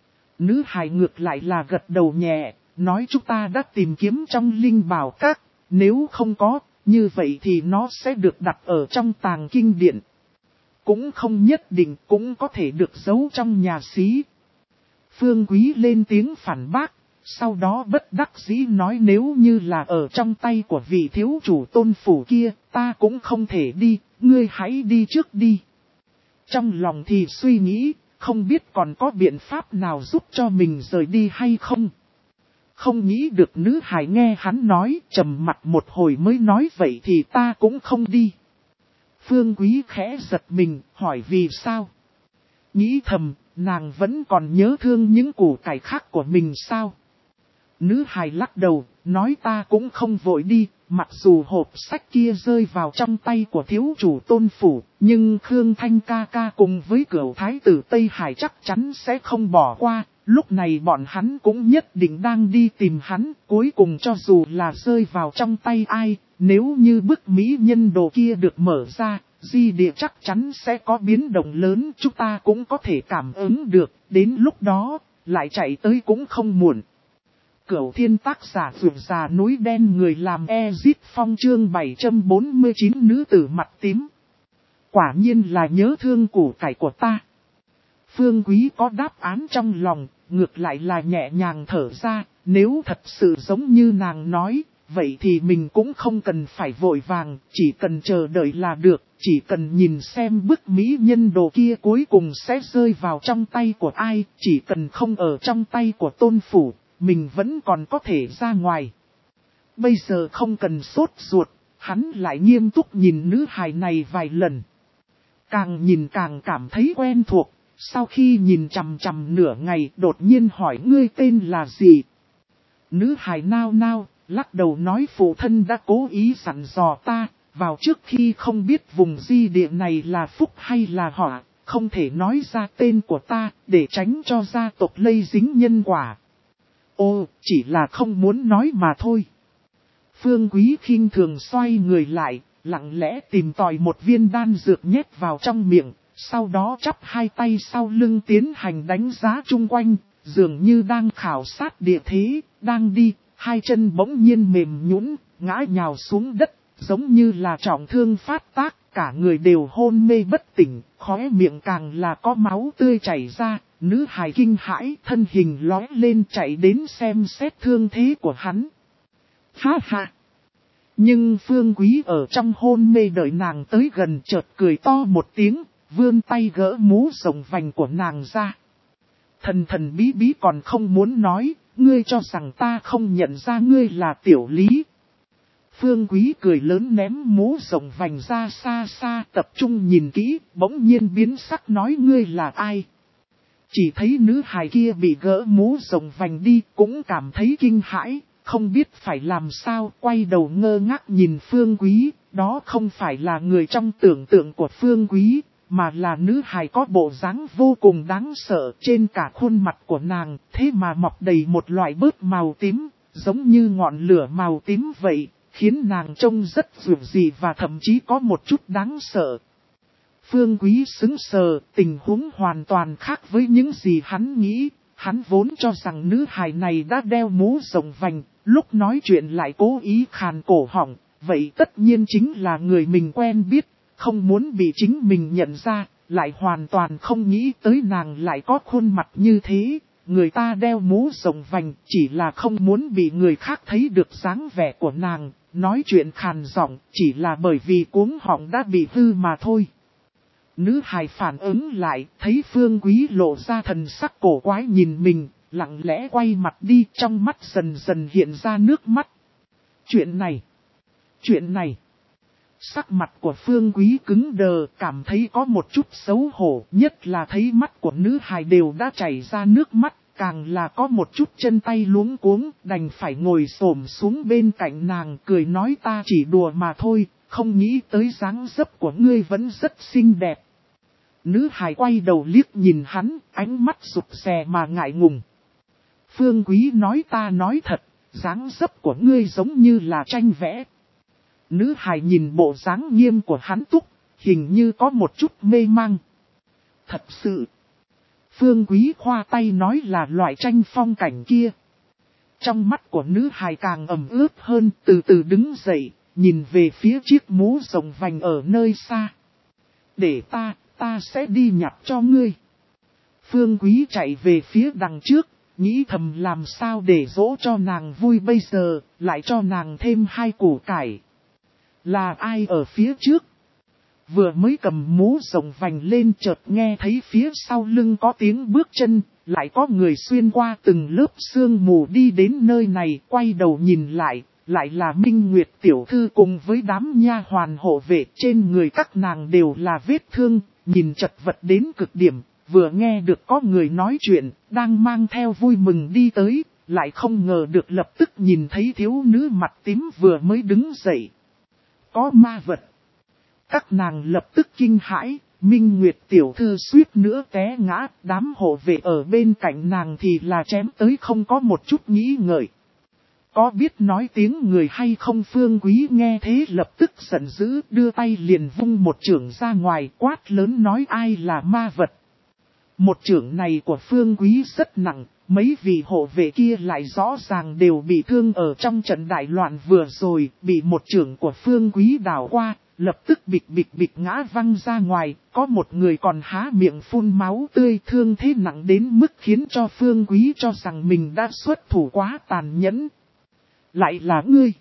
Nữ hài ngược lại là gật đầu nhẹ. Nói chúng ta đã tìm kiếm trong linh bảo các, nếu không có, như vậy thì nó sẽ được đặt ở trong tàng kinh điện. Cũng không nhất định, cũng có thể được giấu trong nhà xí. Phương Quý lên tiếng phản bác, sau đó bất đắc dĩ nói nếu như là ở trong tay của vị thiếu chủ Tôn phủ kia, ta cũng không thể đi, ngươi hãy đi trước đi. Trong lòng thì suy nghĩ, không biết còn có biện pháp nào giúp cho mình rời đi hay không. Không nghĩ được nữ hài nghe hắn nói, trầm mặt một hồi mới nói vậy thì ta cũng không đi. Phương Quý khẽ giật mình, hỏi vì sao? Nghĩ thầm, nàng vẫn còn nhớ thương những củ cải khác của mình sao? Nữ hài lắc đầu, nói ta cũng không vội đi, Mặc dù hộp sách kia rơi vào trong tay của thiếu chủ Tôn Phủ, nhưng Khương Thanh ca ca cùng với Cửu Thái tử Tây Hải chắc chắn sẽ không bỏ qua. Lúc này bọn hắn cũng nhất định đang đi tìm hắn, cuối cùng cho dù là rơi vào trong tay ai, nếu như bức mỹ nhân đồ kia được mở ra, di địa chắc chắn sẽ có biến động lớn, chúng ta cũng có thể cảm ứng được, đến lúc đó, lại chạy tới cũng không muộn. Cửu Thiên tác giả vượt già núi đen người làm Ezit Phong chương bảy trăm bốn mươi chín nữ tử mặt tím. Quả nhiên là nhớ thương củ cải của ta. Phương Quý có đáp án trong lòng, ngược lại là nhẹ nhàng thở ra, nếu thật sự giống như nàng nói, vậy thì mình cũng không cần phải vội vàng, chỉ cần chờ đợi là được, chỉ cần nhìn xem bức mỹ nhân đồ kia cuối cùng sẽ rơi vào trong tay của ai, chỉ cần không ở trong tay của Tôn Phủ, mình vẫn còn có thể ra ngoài. Bây giờ không cần sốt ruột, hắn lại nghiêm túc nhìn nữ hài này vài lần. Càng nhìn càng cảm thấy quen thuộc. Sau khi nhìn chằm chằm nửa ngày đột nhiên hỏi ngươi tên là gì? Nữ hài nao nao, lắc đầu nói phụ thân đã cố ý dặn dò ta, vào trước khi không biết vùng di địa này là phúc hay là họa, không thể nói ra tên của ta, để tránh cho gia tộc lây dính nhân quả. Ô, chỉ là không muốn nói mà thôi. Phương Quý khinh thường xoay người lại, lặng lẽ tìm tòi một viên đan dược nhét vào trong miệng. Sau đó chắp hai tay sau lưng tiến hành đánh giá chung quanh, dường như đang khảo sát địa thế, đang đi, hai chân bỗng nhiên mềm nhũn, ngã nhào xuống đất, giống như là trọng thương phát tác, cả người đều hôn mê bất tỉnh, khóe miệng càng là có máu tươi chảy ra, nữ hài kinh hãi, thân hình lóe lên chạy đến xem xét thương thế của hắn. Ha ha! Nhưng Phương Quý ở trong hôn mê đợi nàng tới gần chợt cười to một tiếng. Vươn tay gỡ mũ rồng vành của nàng ra. Thần thần bí bí còn không muốn nói, ngươi cho rằng ta không nhận ra ngươi là Tiểu Lý. Phương Quý cười lớn ném mũ rồng vành ra xa xa, tập trung nhìn kỹ, bỗng nhiên biến sắc nói ngươi là ai. Chỉ thấy nữ hài kia bị gỡ mũ rồng vành đi, cũng cảm thấy kinh hãi, không biết phải làm sao, quay đầu ngơ ngác nhìn Phương Quý, đó không phải là người trong tưởng tượng của Phương Quý. Mà là nữ hài có bộ dáng vô cùng đáng sợ, trên cả khuôn mặt của nàng, thế mà mọc đầy một loại bớt màu tím, giống như ngọn lửa màu tím vậy, khiến nàng trông rất dịu dị và thậm chí có một chút đáng sợ. Phương Quý sững sờ, tình huống hoàn toàn khác với những gì hắn nghĩ, hắn vốn cho rằng nữ hài này đã đeo mũ rồng vành, lúc nói chuyện lại cố ý khàn cổ họng, vậy tất nhiên chính là người mình quen biết. Không muốn bị chính mình nhận ra, lại hoàn toàn không nghĩ tới nàng lại có khuôn mặt như thế. Người ta đeo mũ rồng vành chỉ là không muốn bị người khác thấy được dáng vẻ của nàng, nói chuyện khàn giọng chỉ là bởi vì cuống họng đã bị hư mà thôi. Nữ hài phản ứng lại, thấy Phương Quý lộ ra thần sắc cổ quái nhìn mình, lặng lẽ quay mặt đi, trong mắt dần dần hiện ra nước mắt. Chuyện này, chuyện này. Sắc mặt của Phương Quý cứng đờ, cảm thấy có một chút xấu hổ, nhất là thấy mắt của nữ hài đều đã chảy ra nước mắt, càng là có một chút chân tay luống cuống, đành phải ngồi xổm xuống bên cạnh nàng cười nói ta chỉ đùa mà thôi, không nghĩ tới dáng dấp của ngươi vẫn rất xinh đẹp. Nữ hài quay đầu liếc nhìn hắn, ánh mắt rụt rè mà ngại ngùng. Phương Quý nói ta nói thật, dáng dấp của ngươi giống như là tranh vẽ. Nữ hài nhìn bộ dáng nghiêm của hắn túc, hình như có một chút mê mang. Thật sự, Phương Quý khoa tay nói là loại tranh phong cảnh kia. Trong mắt của nữ hài càng ẩm ướt hơn, từ từ đứng dậy, nhìn về phía chiếc mũ rồng vành ở nơi xa. Để ta, ta sẽ đi nhặt cho ngươi. Phương Quý chạy về phía đằng trước, nghĩ thầm làm sao để dỗ cho nàng vui bây giờ, lại cho nàng thêm hai củ cải. Là ai ở phía trước? Vừa mới cầm mũ rồng vành lên chợt nghe thấy phía sau lưng có tiếng bước chân, lại có người xuyên qua từng lớp sương mù đi đến nơi này, quay đầu nhìn lại, lại là Minh Nguyệt tiểu thư cùng với đám nha hoàn hộ vệ, trên người các nàng đều là vết thương, nhìn chật vật đến cực điểm, vừa nghe được có người nói chuyện, đang mang theo vui mừng đi tới, lại không ngờ được lập tức nhìn thấy thiếu nữ mặt tím vừa mới đứng dậy. Có ma vật. Các nàng lập tức kinh hãi, Minh Nguyệt tiểu thư suýt nữa té ngã, đám hộ vệ ở bên cạnh nàng thì là chém tới không có một chút nghĩ ngợi. Có biết nói tiếng người hay không? Phương Quý nghe thế lập tức giận dữ, đưa tay liền vung một chưởng ra ngoài, quát lớn nói ai là ma vật. Một chưởng này của Phương Quý rất nặng, mấy vị hộ vệ kia lại rõ ràng đều bị thương ở trong trận đại loạn vừa rồi, bị một chưởng của Phương Quý đảo qua, lập tức bịch bịch bịch ngã văng ra ngoài, có một người còn há miệng phun máu tươi, thương thế nặng đến mức khiến cho Phương Quý cho rằng mình đã xuất thủ quá tàn nhẫn. Lại là ngươi.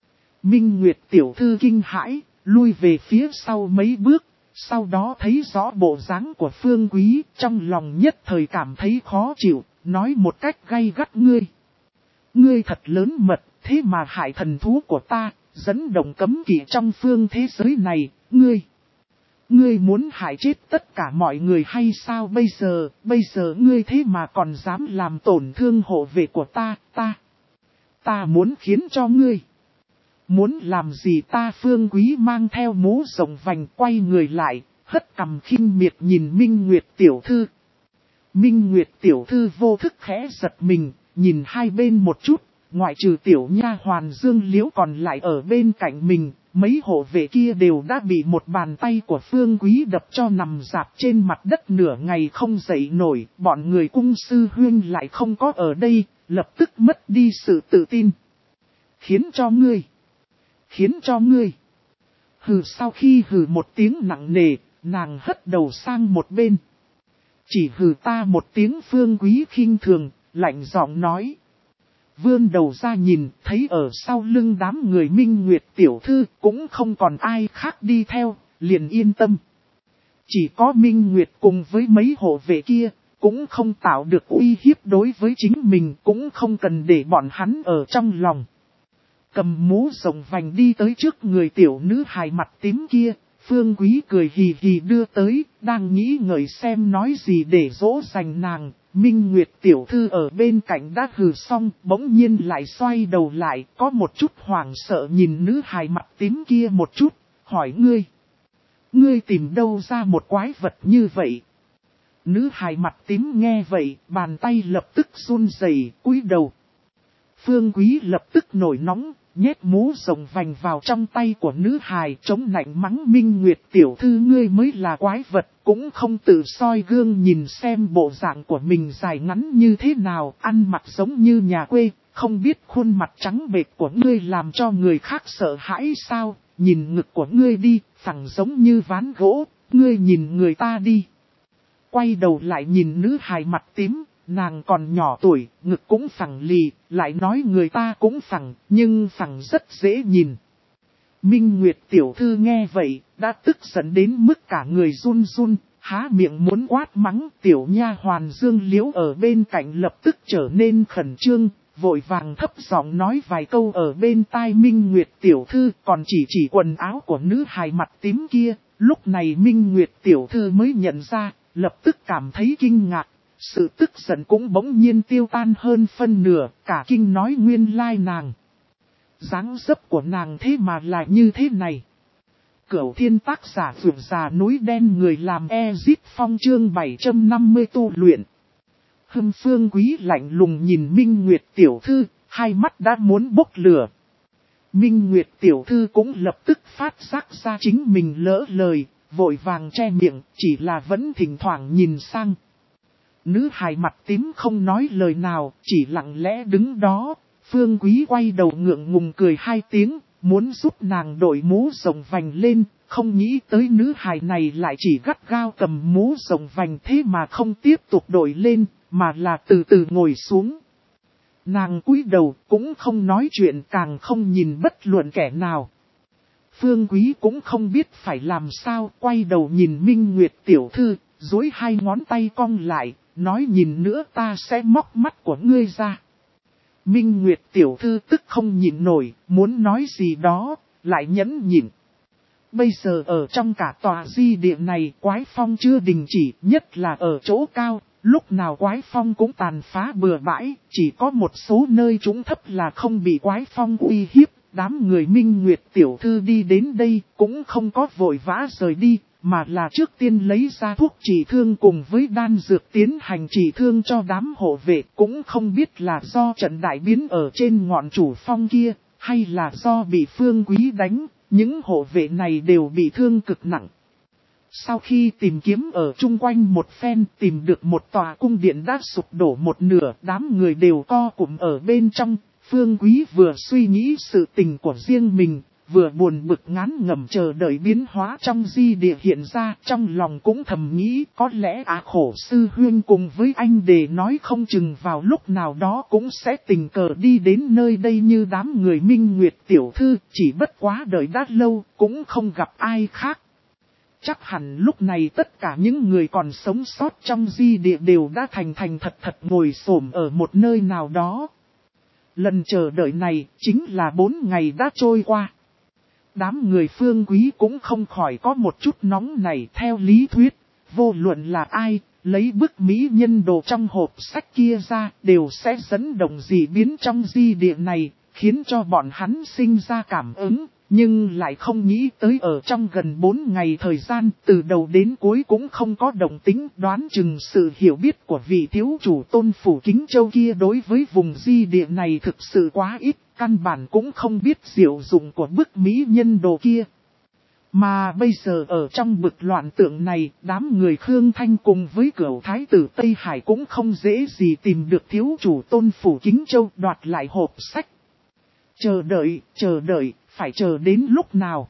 Minh Nguyệt tiểu thư kinh hãi, lui về phía sau mấy bước, sau đó thấy rõ bộ dáng của Phương Quý, trong lòng nhất thời cảm thấy khó chịu, nói một cách gay gắt ngươi. Ngươi thật lớn mật, thế mà hại thần thú của ta, dẫn động cấm kỵ trong phương thế giới này, ngươi. Ngươi muốn hại chết tất cả mọi người hay sao bây giờ, bây giờ ngươi thế mà còn dám làm tổn thương hộ vệ của ta, ta. Ta muốn khiến cho ngươi. Muốn làm gì ta? Phương Quý mang theo mũ rộng vành quay người lại, hất cằm khinh miệt nhìn Minh Nguyệt tiểu thư. Minh Nguyệt tiểu thư vô thức khẽ giật mình, nhìn hai bên một chút, ngoại trừ tiểu nha hoàn Dương Liễu còn lại ở bên cạnh mình, mấy hộ vệ kia đều đã bị một bàn tay của Phương Quý đập cho nằm rạp trên mặt đất nửa ngày không dậy nổi, bọn người cung sư huyên lại không có ở đây, lập tức mất đi sự tự tin. Khiến cho ngươi, khiến cho ngươi. Hừ, sau khi hừ một tiếng nặng nề, nàng hất đầu sang một bên. Chỉ hừ ta một tiếng. Phương Quý khinh thường, lạnh giọng nói. Vươn đầu ra nhìn, thấy ở sau lưng đám người Minh Nguyệt tiểu thư cũng không còn ai khác đi theo, liền yên tâm. Chỉ có Minh Nguyệt cùng với mấy hộ vệ kia, cũng không tạo được uy hiếp đối với chính mình, cũng không cần để bọn hắn ở trong lòng. Cầm mũ rộng vành đi tới trước người tiểu nữ hài mặt tím kia, Phương Quý cười hì hì đưa tới, đang nghĩ ngợi xem nói gì để dỗ dành nàng. Minh Nguyệt tiểu thư ở bên cạnh đã hừ xong, bỗng nhiên lại xoay đầu lại, có một chút hoảng sợ nhìn nữ hài mặt tím kia một chút, hỏi ngươi. Ngươi tìm đâu ra một quái vật như vậy? Nữ hài mặt tím nghe vậy, bàn tay lập tức run rẩy, cúi đầu. Phương Quý lập tức nổi nóng, nhét mũ rộng vành vào trong tay của nữ hài, chống nạnh mắng Minh Nguyệt tiểu thư ngươi mới là quái vật, cũng không tự soi gương nhìn xem bộ dạng của mình dài ngắn như thế nào, ăn mặc giống như nhà quê, không biết khuôn mặt trắng bệch của ngươi làm cho người khác sợ hãi sao, nhìn ngực của ngươi đi, phẳng giống như ván gỗ, ngươi nhìn người ta đi. Quay đầu lại nhìn nữ hài mặt tím, nàng còn nhỏ tuổi, ngực cũng phẳng lì, lại nói người ta cũng phẳng, nhưng phẳng rất dễ nhìn. Minh Nguyệt tiểu thư nghe vậy, đã tức giận đến mức cả người run run, há miệng muốn quát mắng. Tiểu nha hoàn Dương Liễu ở bên cạnh lập tức trở nên khẩn trương, vội vàng thấp giọng nói vài câu ở bên tai Minh Nguyệt tiểu thư, còn chỉ chỉ quần áo của nữ hài mặt tím kia. Lúc này Minh Nguyệt tiểu thư mới nhận ra, lập tức cảm thấy kinh ngạc. Sự tức giận cũng bỗng nhiên tiêu tan hơn phân nửa, cả kinh nói nguyên lai nàng. Dáng dấp của nàng thế mà là như thế này. Cửu thiên tác giả vượt già núi đen người làm Ezit Phong chương bảy trăm năm mươi tu luyện. Hâm Phương Quý lạnh lùng nhìn Minh Nguyệt tiểu thư, hai mắt đã muốn bốc lửa. Minh Nguyệt tiểu thư cũng lập tức phát giác ra chính mình lỡ lời, vội vàng che miệng, chỉ là vẫn thỉnh thoảng nhìn sang. Nữ hài mặt tím không nói lời nào, chỉ lặng lẽ đứng đó. Phương Quý quay đầu ngượng ngùng cười hai tiếng, muốn giúp nàng đội mũ rộng vành lên, không nghĩ tới nữ hài này lại chỉ gắt gao cầm mũ rộng vành thế mà không tiếp tục đội lên, mà là từ từ ngồi xuống. Nàng cúi đầu cũng không nói chuyện, càng không nhìn bất luận kẻ nào. Phương Quý cũng không biết phải làm sao, quay đầu nhìn Minh Nguyệt tiểu thư, duỗi hai ngón tay cong lại, nói nhìn nữa ta sẽ móc mắt của ngươi ra. Minh Nguyệt tiểu thư tức không nhịn nổi, muốn nói gì đó, lại nhẫn nhịn. Bây giờ ở trong cả tòa di địa này quái phong chưa đình chỉ, nhất là ở chỗ cao, Lúc nào quái phong cũng tàn phá bừa bãi, chỉ có một số nơi trũng thấp là không bị quái phong uy hiếp. Đám người Minh Nguyệt tiểu thư đi đến đây cũng không có vội vã rời đi, mà là trước tiên lấy ra thuốc trị thương cùng với đan dược tiến hành trị thương cho đám hộ vệ. Cũng không biết là do trận đại biến ở trên ngọn chủ phong kia, hay là do bị Phương Quý đánh, những hộ vệ này đều bị thương cực nặng. Sau khi tìm kiếm ở chung quanh một phen, tìm được một tòa cung điện đã sụp đổ một nửa, đám người đều co cụm ở bên trong. Phương Quý vừa suy nghĩ sự tình của riêng mình, vừa buồn bực ngán ngẩm chờ đợi biến hóa trong di địa hiện ra, trong lòng cũng thầm nghĩ có lẽ á khổ sư huyên cùng với anh để nói không chừng vào lúc nào đó cũng sẽ tình cờ đi đến nơi đây như đám người Minh Nguyệt tiểu thư, chỉ bất quá đợi đã lâu cũng không gặp ai khác. Chắc hẳn lúc này tất cả những người còn sống sót trong di địa đều đã thành thành thật thật ngồi xổm ở một nơi nào đó. Lần chờ đợi này chính là bốn ngày đã trôi qua. Đám người Phương Quý cũng không khỏi có một chút nóng này. Theo lý thuyết, vô luận là ai, lấy bức mỹ nhân đồ trong hộp sách kia ra đều sẽ dẫn động dị biến trong di địa này, khiến cho bọn hắn sinh ra cảm ứng. Nhưng lại không nghĩ tới ở trong gần bốn ngày thời gian, từ đầu đến cuối cũng không có động tính. Đoán chừng sự hiểu biết của vị thiếu chủ Tôn Phủ Kính Châu kia đối với vùng di địa này thực sự quá ít, căn bản cũng không biết diệu dụng của bức mỹ nhân đồ kia. Mà bây giờ ở trong bực loạn tượng này, đám người Khương Thanh cùng với cửu thái tử Tây Hải cũng không dễ gì tìm được thiếu chủ Tôn Phủ Kính Châu đoạt lại hộp sách. Chờ đợi, chờ đợi. Phải chờ đến lúc nào?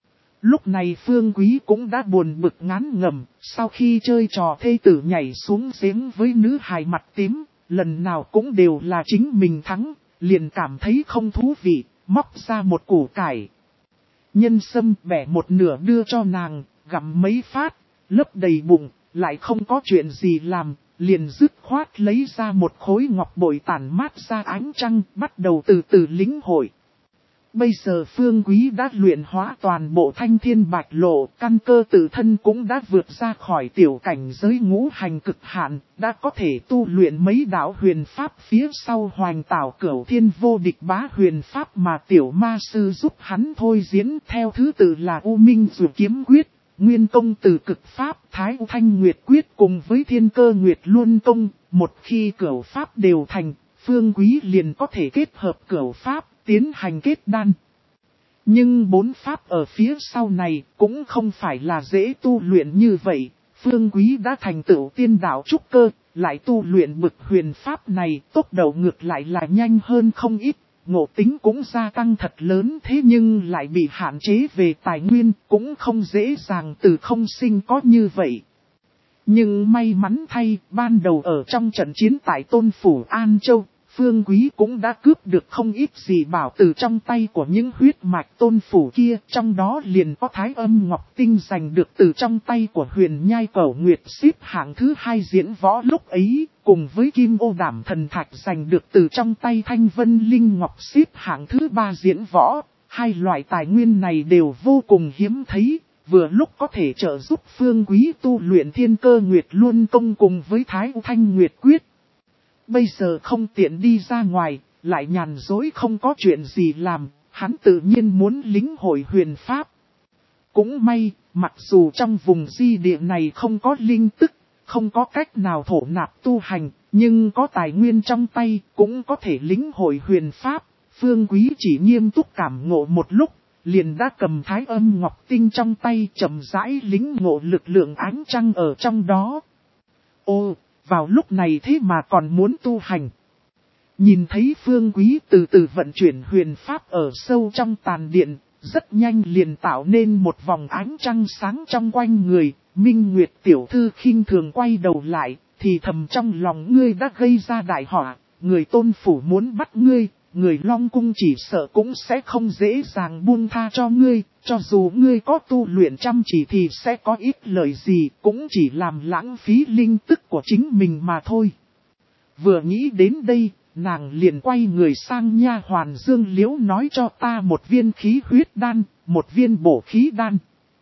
Lúc này Phương Quý cũng đã buồn bực ngán ngẩm, sau khi chơi trò thê tử nhảy xuống giếng với nữ hài mặt tím, lần nào cũng đều là chính mình thắng, liền cảm thấy không thú vị, móc ra một củ cải. Nhân sâm bẻ một nửa đưa cho nàng, gặm mấy phát, lấp đầy bụng, lại không có chuyện gì làm, liền dứt khoát lấy ra một khối ngọc bội tản mát ra ánh trăng, bắt đầu từ từ lĩnh hội. Bây giờ Phương Quý đã luyện hóa toàn bộ thanh thiên bạch lộ, căn cơ tự thân cũng đã vượt ra khỏi tiểu cảnh giới ngũ hành cực hạn, đã có thể tu luyện mấy đạo huyền pháp phía sau hoành tảo cửu thiên vô địch bá huyền pháp mà tiểu ma sư giúp hắn thôi diễn theo thứ tự là U Minh Dụ Kiếm Quyết, Nguyên Công Từ Cực Pháp, Thái U Thanh Nguyệt Quyết cùng với Thiên Cơ Nguyệt Luân Công. Một khi cửu pháp đều thành, Phương Quý liền có thể kết hợp cửu pháp, tiến hành kết đan. Nhưng bốn pháp ở phía sau này cũng không phải là dễ tu luyện như vậy. Phương Quý đã thành tựu tiên đạo trúc cơ, lại tu luyện bực huyền pháp này, tốc độ ngược lại là nhanh hơn không ít, ngộ tính cũng gia tăng thật lớn, thế nhưng lại bị hạn chế về tài nguyên, cũng không dễ dàng từ không sinh có như vậy. Nhưng may mắn thay, ban đầu ở trong trận chiến tại Tôn Phủ An Châu, Phương Quý cũng đã cướp được không ít gì bảo từ trong tay của những huyết mạch Tôn Phủ kia, trong đó liền có Thái Âm Ngọc Tinh giành được từ trong tay của Huyền Nhai Cẩu Nguyệt xếp hạng thứ hai diễn võ lúc ấy, cùng với Kim Ô Đảm Thần Thạch giành được từ trong tay Thanh Vân Linh Ngọc xếp hạng thứ ba diễn võ. Hai loại tài nguyên này đều vô cùng hiếm thấy, vừa lúc có thể trợ giúp Phương Quý tu luyện Thiên Cơ Nguyệt Luân Công cùng với Thái U Thanh Nguyệt Quyết. Bây giờ không tiện đi ra ngoài, lại nhàn dối không có chuyện gì làm, hắn tự nhiên muốn lĩnh hội huyền pháp. Cũng may, mặc dù trong vùng di địa này không có linh tức, không có cách nào thổ nạp tu hành, nhưng có tài nguyên trong tay, cũng có thể lĩnh hội huyền pháp. Phương Quý chỉ nghiêm túc cảm ngộ một lúc, liền đã cầm Thái Âm Ngọc Tinh trong tay chậm rãi lĩnh ngộ lực lượng ánh trăng ở trong đó. Ô! Vào lúc này thế mà còn muốn tu hành. Nhìn thấy Phương Quý từ từ vận chuyển huyền pháp ở sâu trong tàn điện, rất nhanh liền tạo nên một vòng ánh trăng sáng trong quanh người. Minh Nguyệt tiểu thư khinh thường quay đầu lại, thì thầm trong lòng ngươi đã gây ra đại họa, người Tôn Phủ muốn bắt ngươi, người Long Cung chỉ sợ cũng sẽ không dễ dàng buông tha cho ngươi, cho dù ngươi có tu luyện chăm chỉ thì sẽ có ít lợi gì, cũng chỉ làm lãng phí linh tức của chính mình mà thôi. Vừa nghĩ đến đây, nàng liền quay người sang nha hoàn Dương Liễu nói cho ta một viên khí huyết đan, một viên bổ khí đan.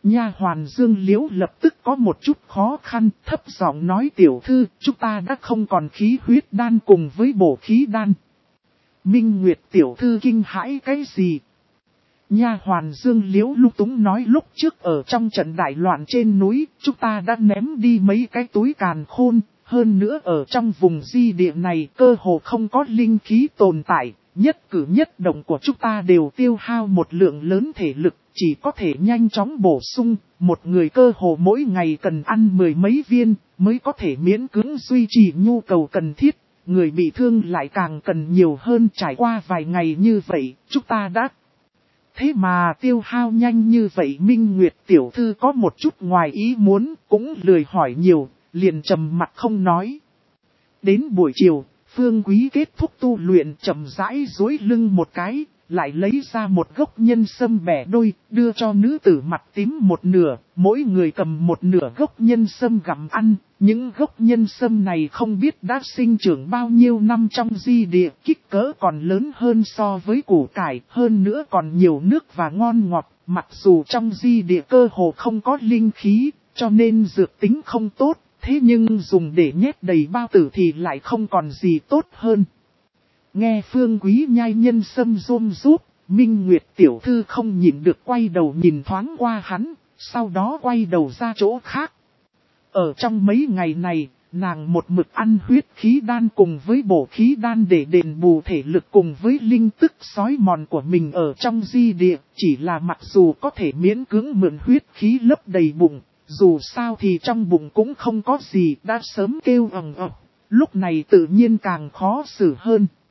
Nha hoàn Dương Liễu lập tức có một chút khó khăn, thấp giọng nói tiểu thư, chúng ta đã không còn khí huyết đan cùng với bổ khí đan. Minh Nguyệt tiểu thư kinh hãi cái gì? Nha hoàn Dương Liễu lung túng nói lúc trước ở trong trận đại loạn trên núi, chúng ta đã ném đi mấy cái túi càn khôn, hơn nữa ở trong vùng di địa này cơ hồ không có linh khí tồn tại, nhất cử nhất động của chúng ta đều tiêu hao một lượng lớn thể lực, chỉ có thể nhanh chóng bổ sung, một người cơ hồ mỗi ngày cần ăn mười mấy viên, mới có thể miễn cưỡng duy trì nhu cầu cần thiết, người bị thương lại càng cần nhiều hơn. Trải qua vài ngày như vậy, chúng ta đã... Thế mà tiêu hao nhanh như vậy. Minh Nguyệt tiểu thư có một chút ngoài ý muốn, cũng lười hỏi nhiều, liền trầm mặt không nói. Đến buổi chiều, Phương Quý kết thúc tu luyện, chậm rãi duỗi lưng một cái, lại lấy ra một gốc nhân sâm bẻ đôi, đưa cho nữ tử mặt tím một nửa, mỗi người cầm một nửa gốc nhân sâm gặm ăn. Những gốc nhân sâm này không biết đã sinh trưởng bao nhiêu năm trong di địa, kích cỡ còn lớn hơn so với củ cải, hơn nữa còn nhiều nước và ngon ngọt, mặc dù trong di địa cơ hồ không có linh khí, cho nên dược tính không tốt, thế nhưng dùng để nhét đầy bao tử thì lại không còn gì tốt hơn. Nghe Phương Quý nhai nhân sâm rôm rút, Minh Nguyệt tiểu thư không nhìn được quay đầu nhìn thoáng qua hắn, sau đó quay đầu ra chỗ khác. Ở trong mấy ngày này, nàng một mực ăn huyết khí đan cùng với bổ khí đan để đền bù thể lực cùng với linh tức sói mòn của mình ở trong di địa. Chỉ là mặc dù có thể miễn cưỡng mượn huyết khí lấp đầy bụng, dù sao thì trong bụng cũng không có gì, đã sớm kêu ầm ầm, lúc này tự nhiên càng khó xử hơn.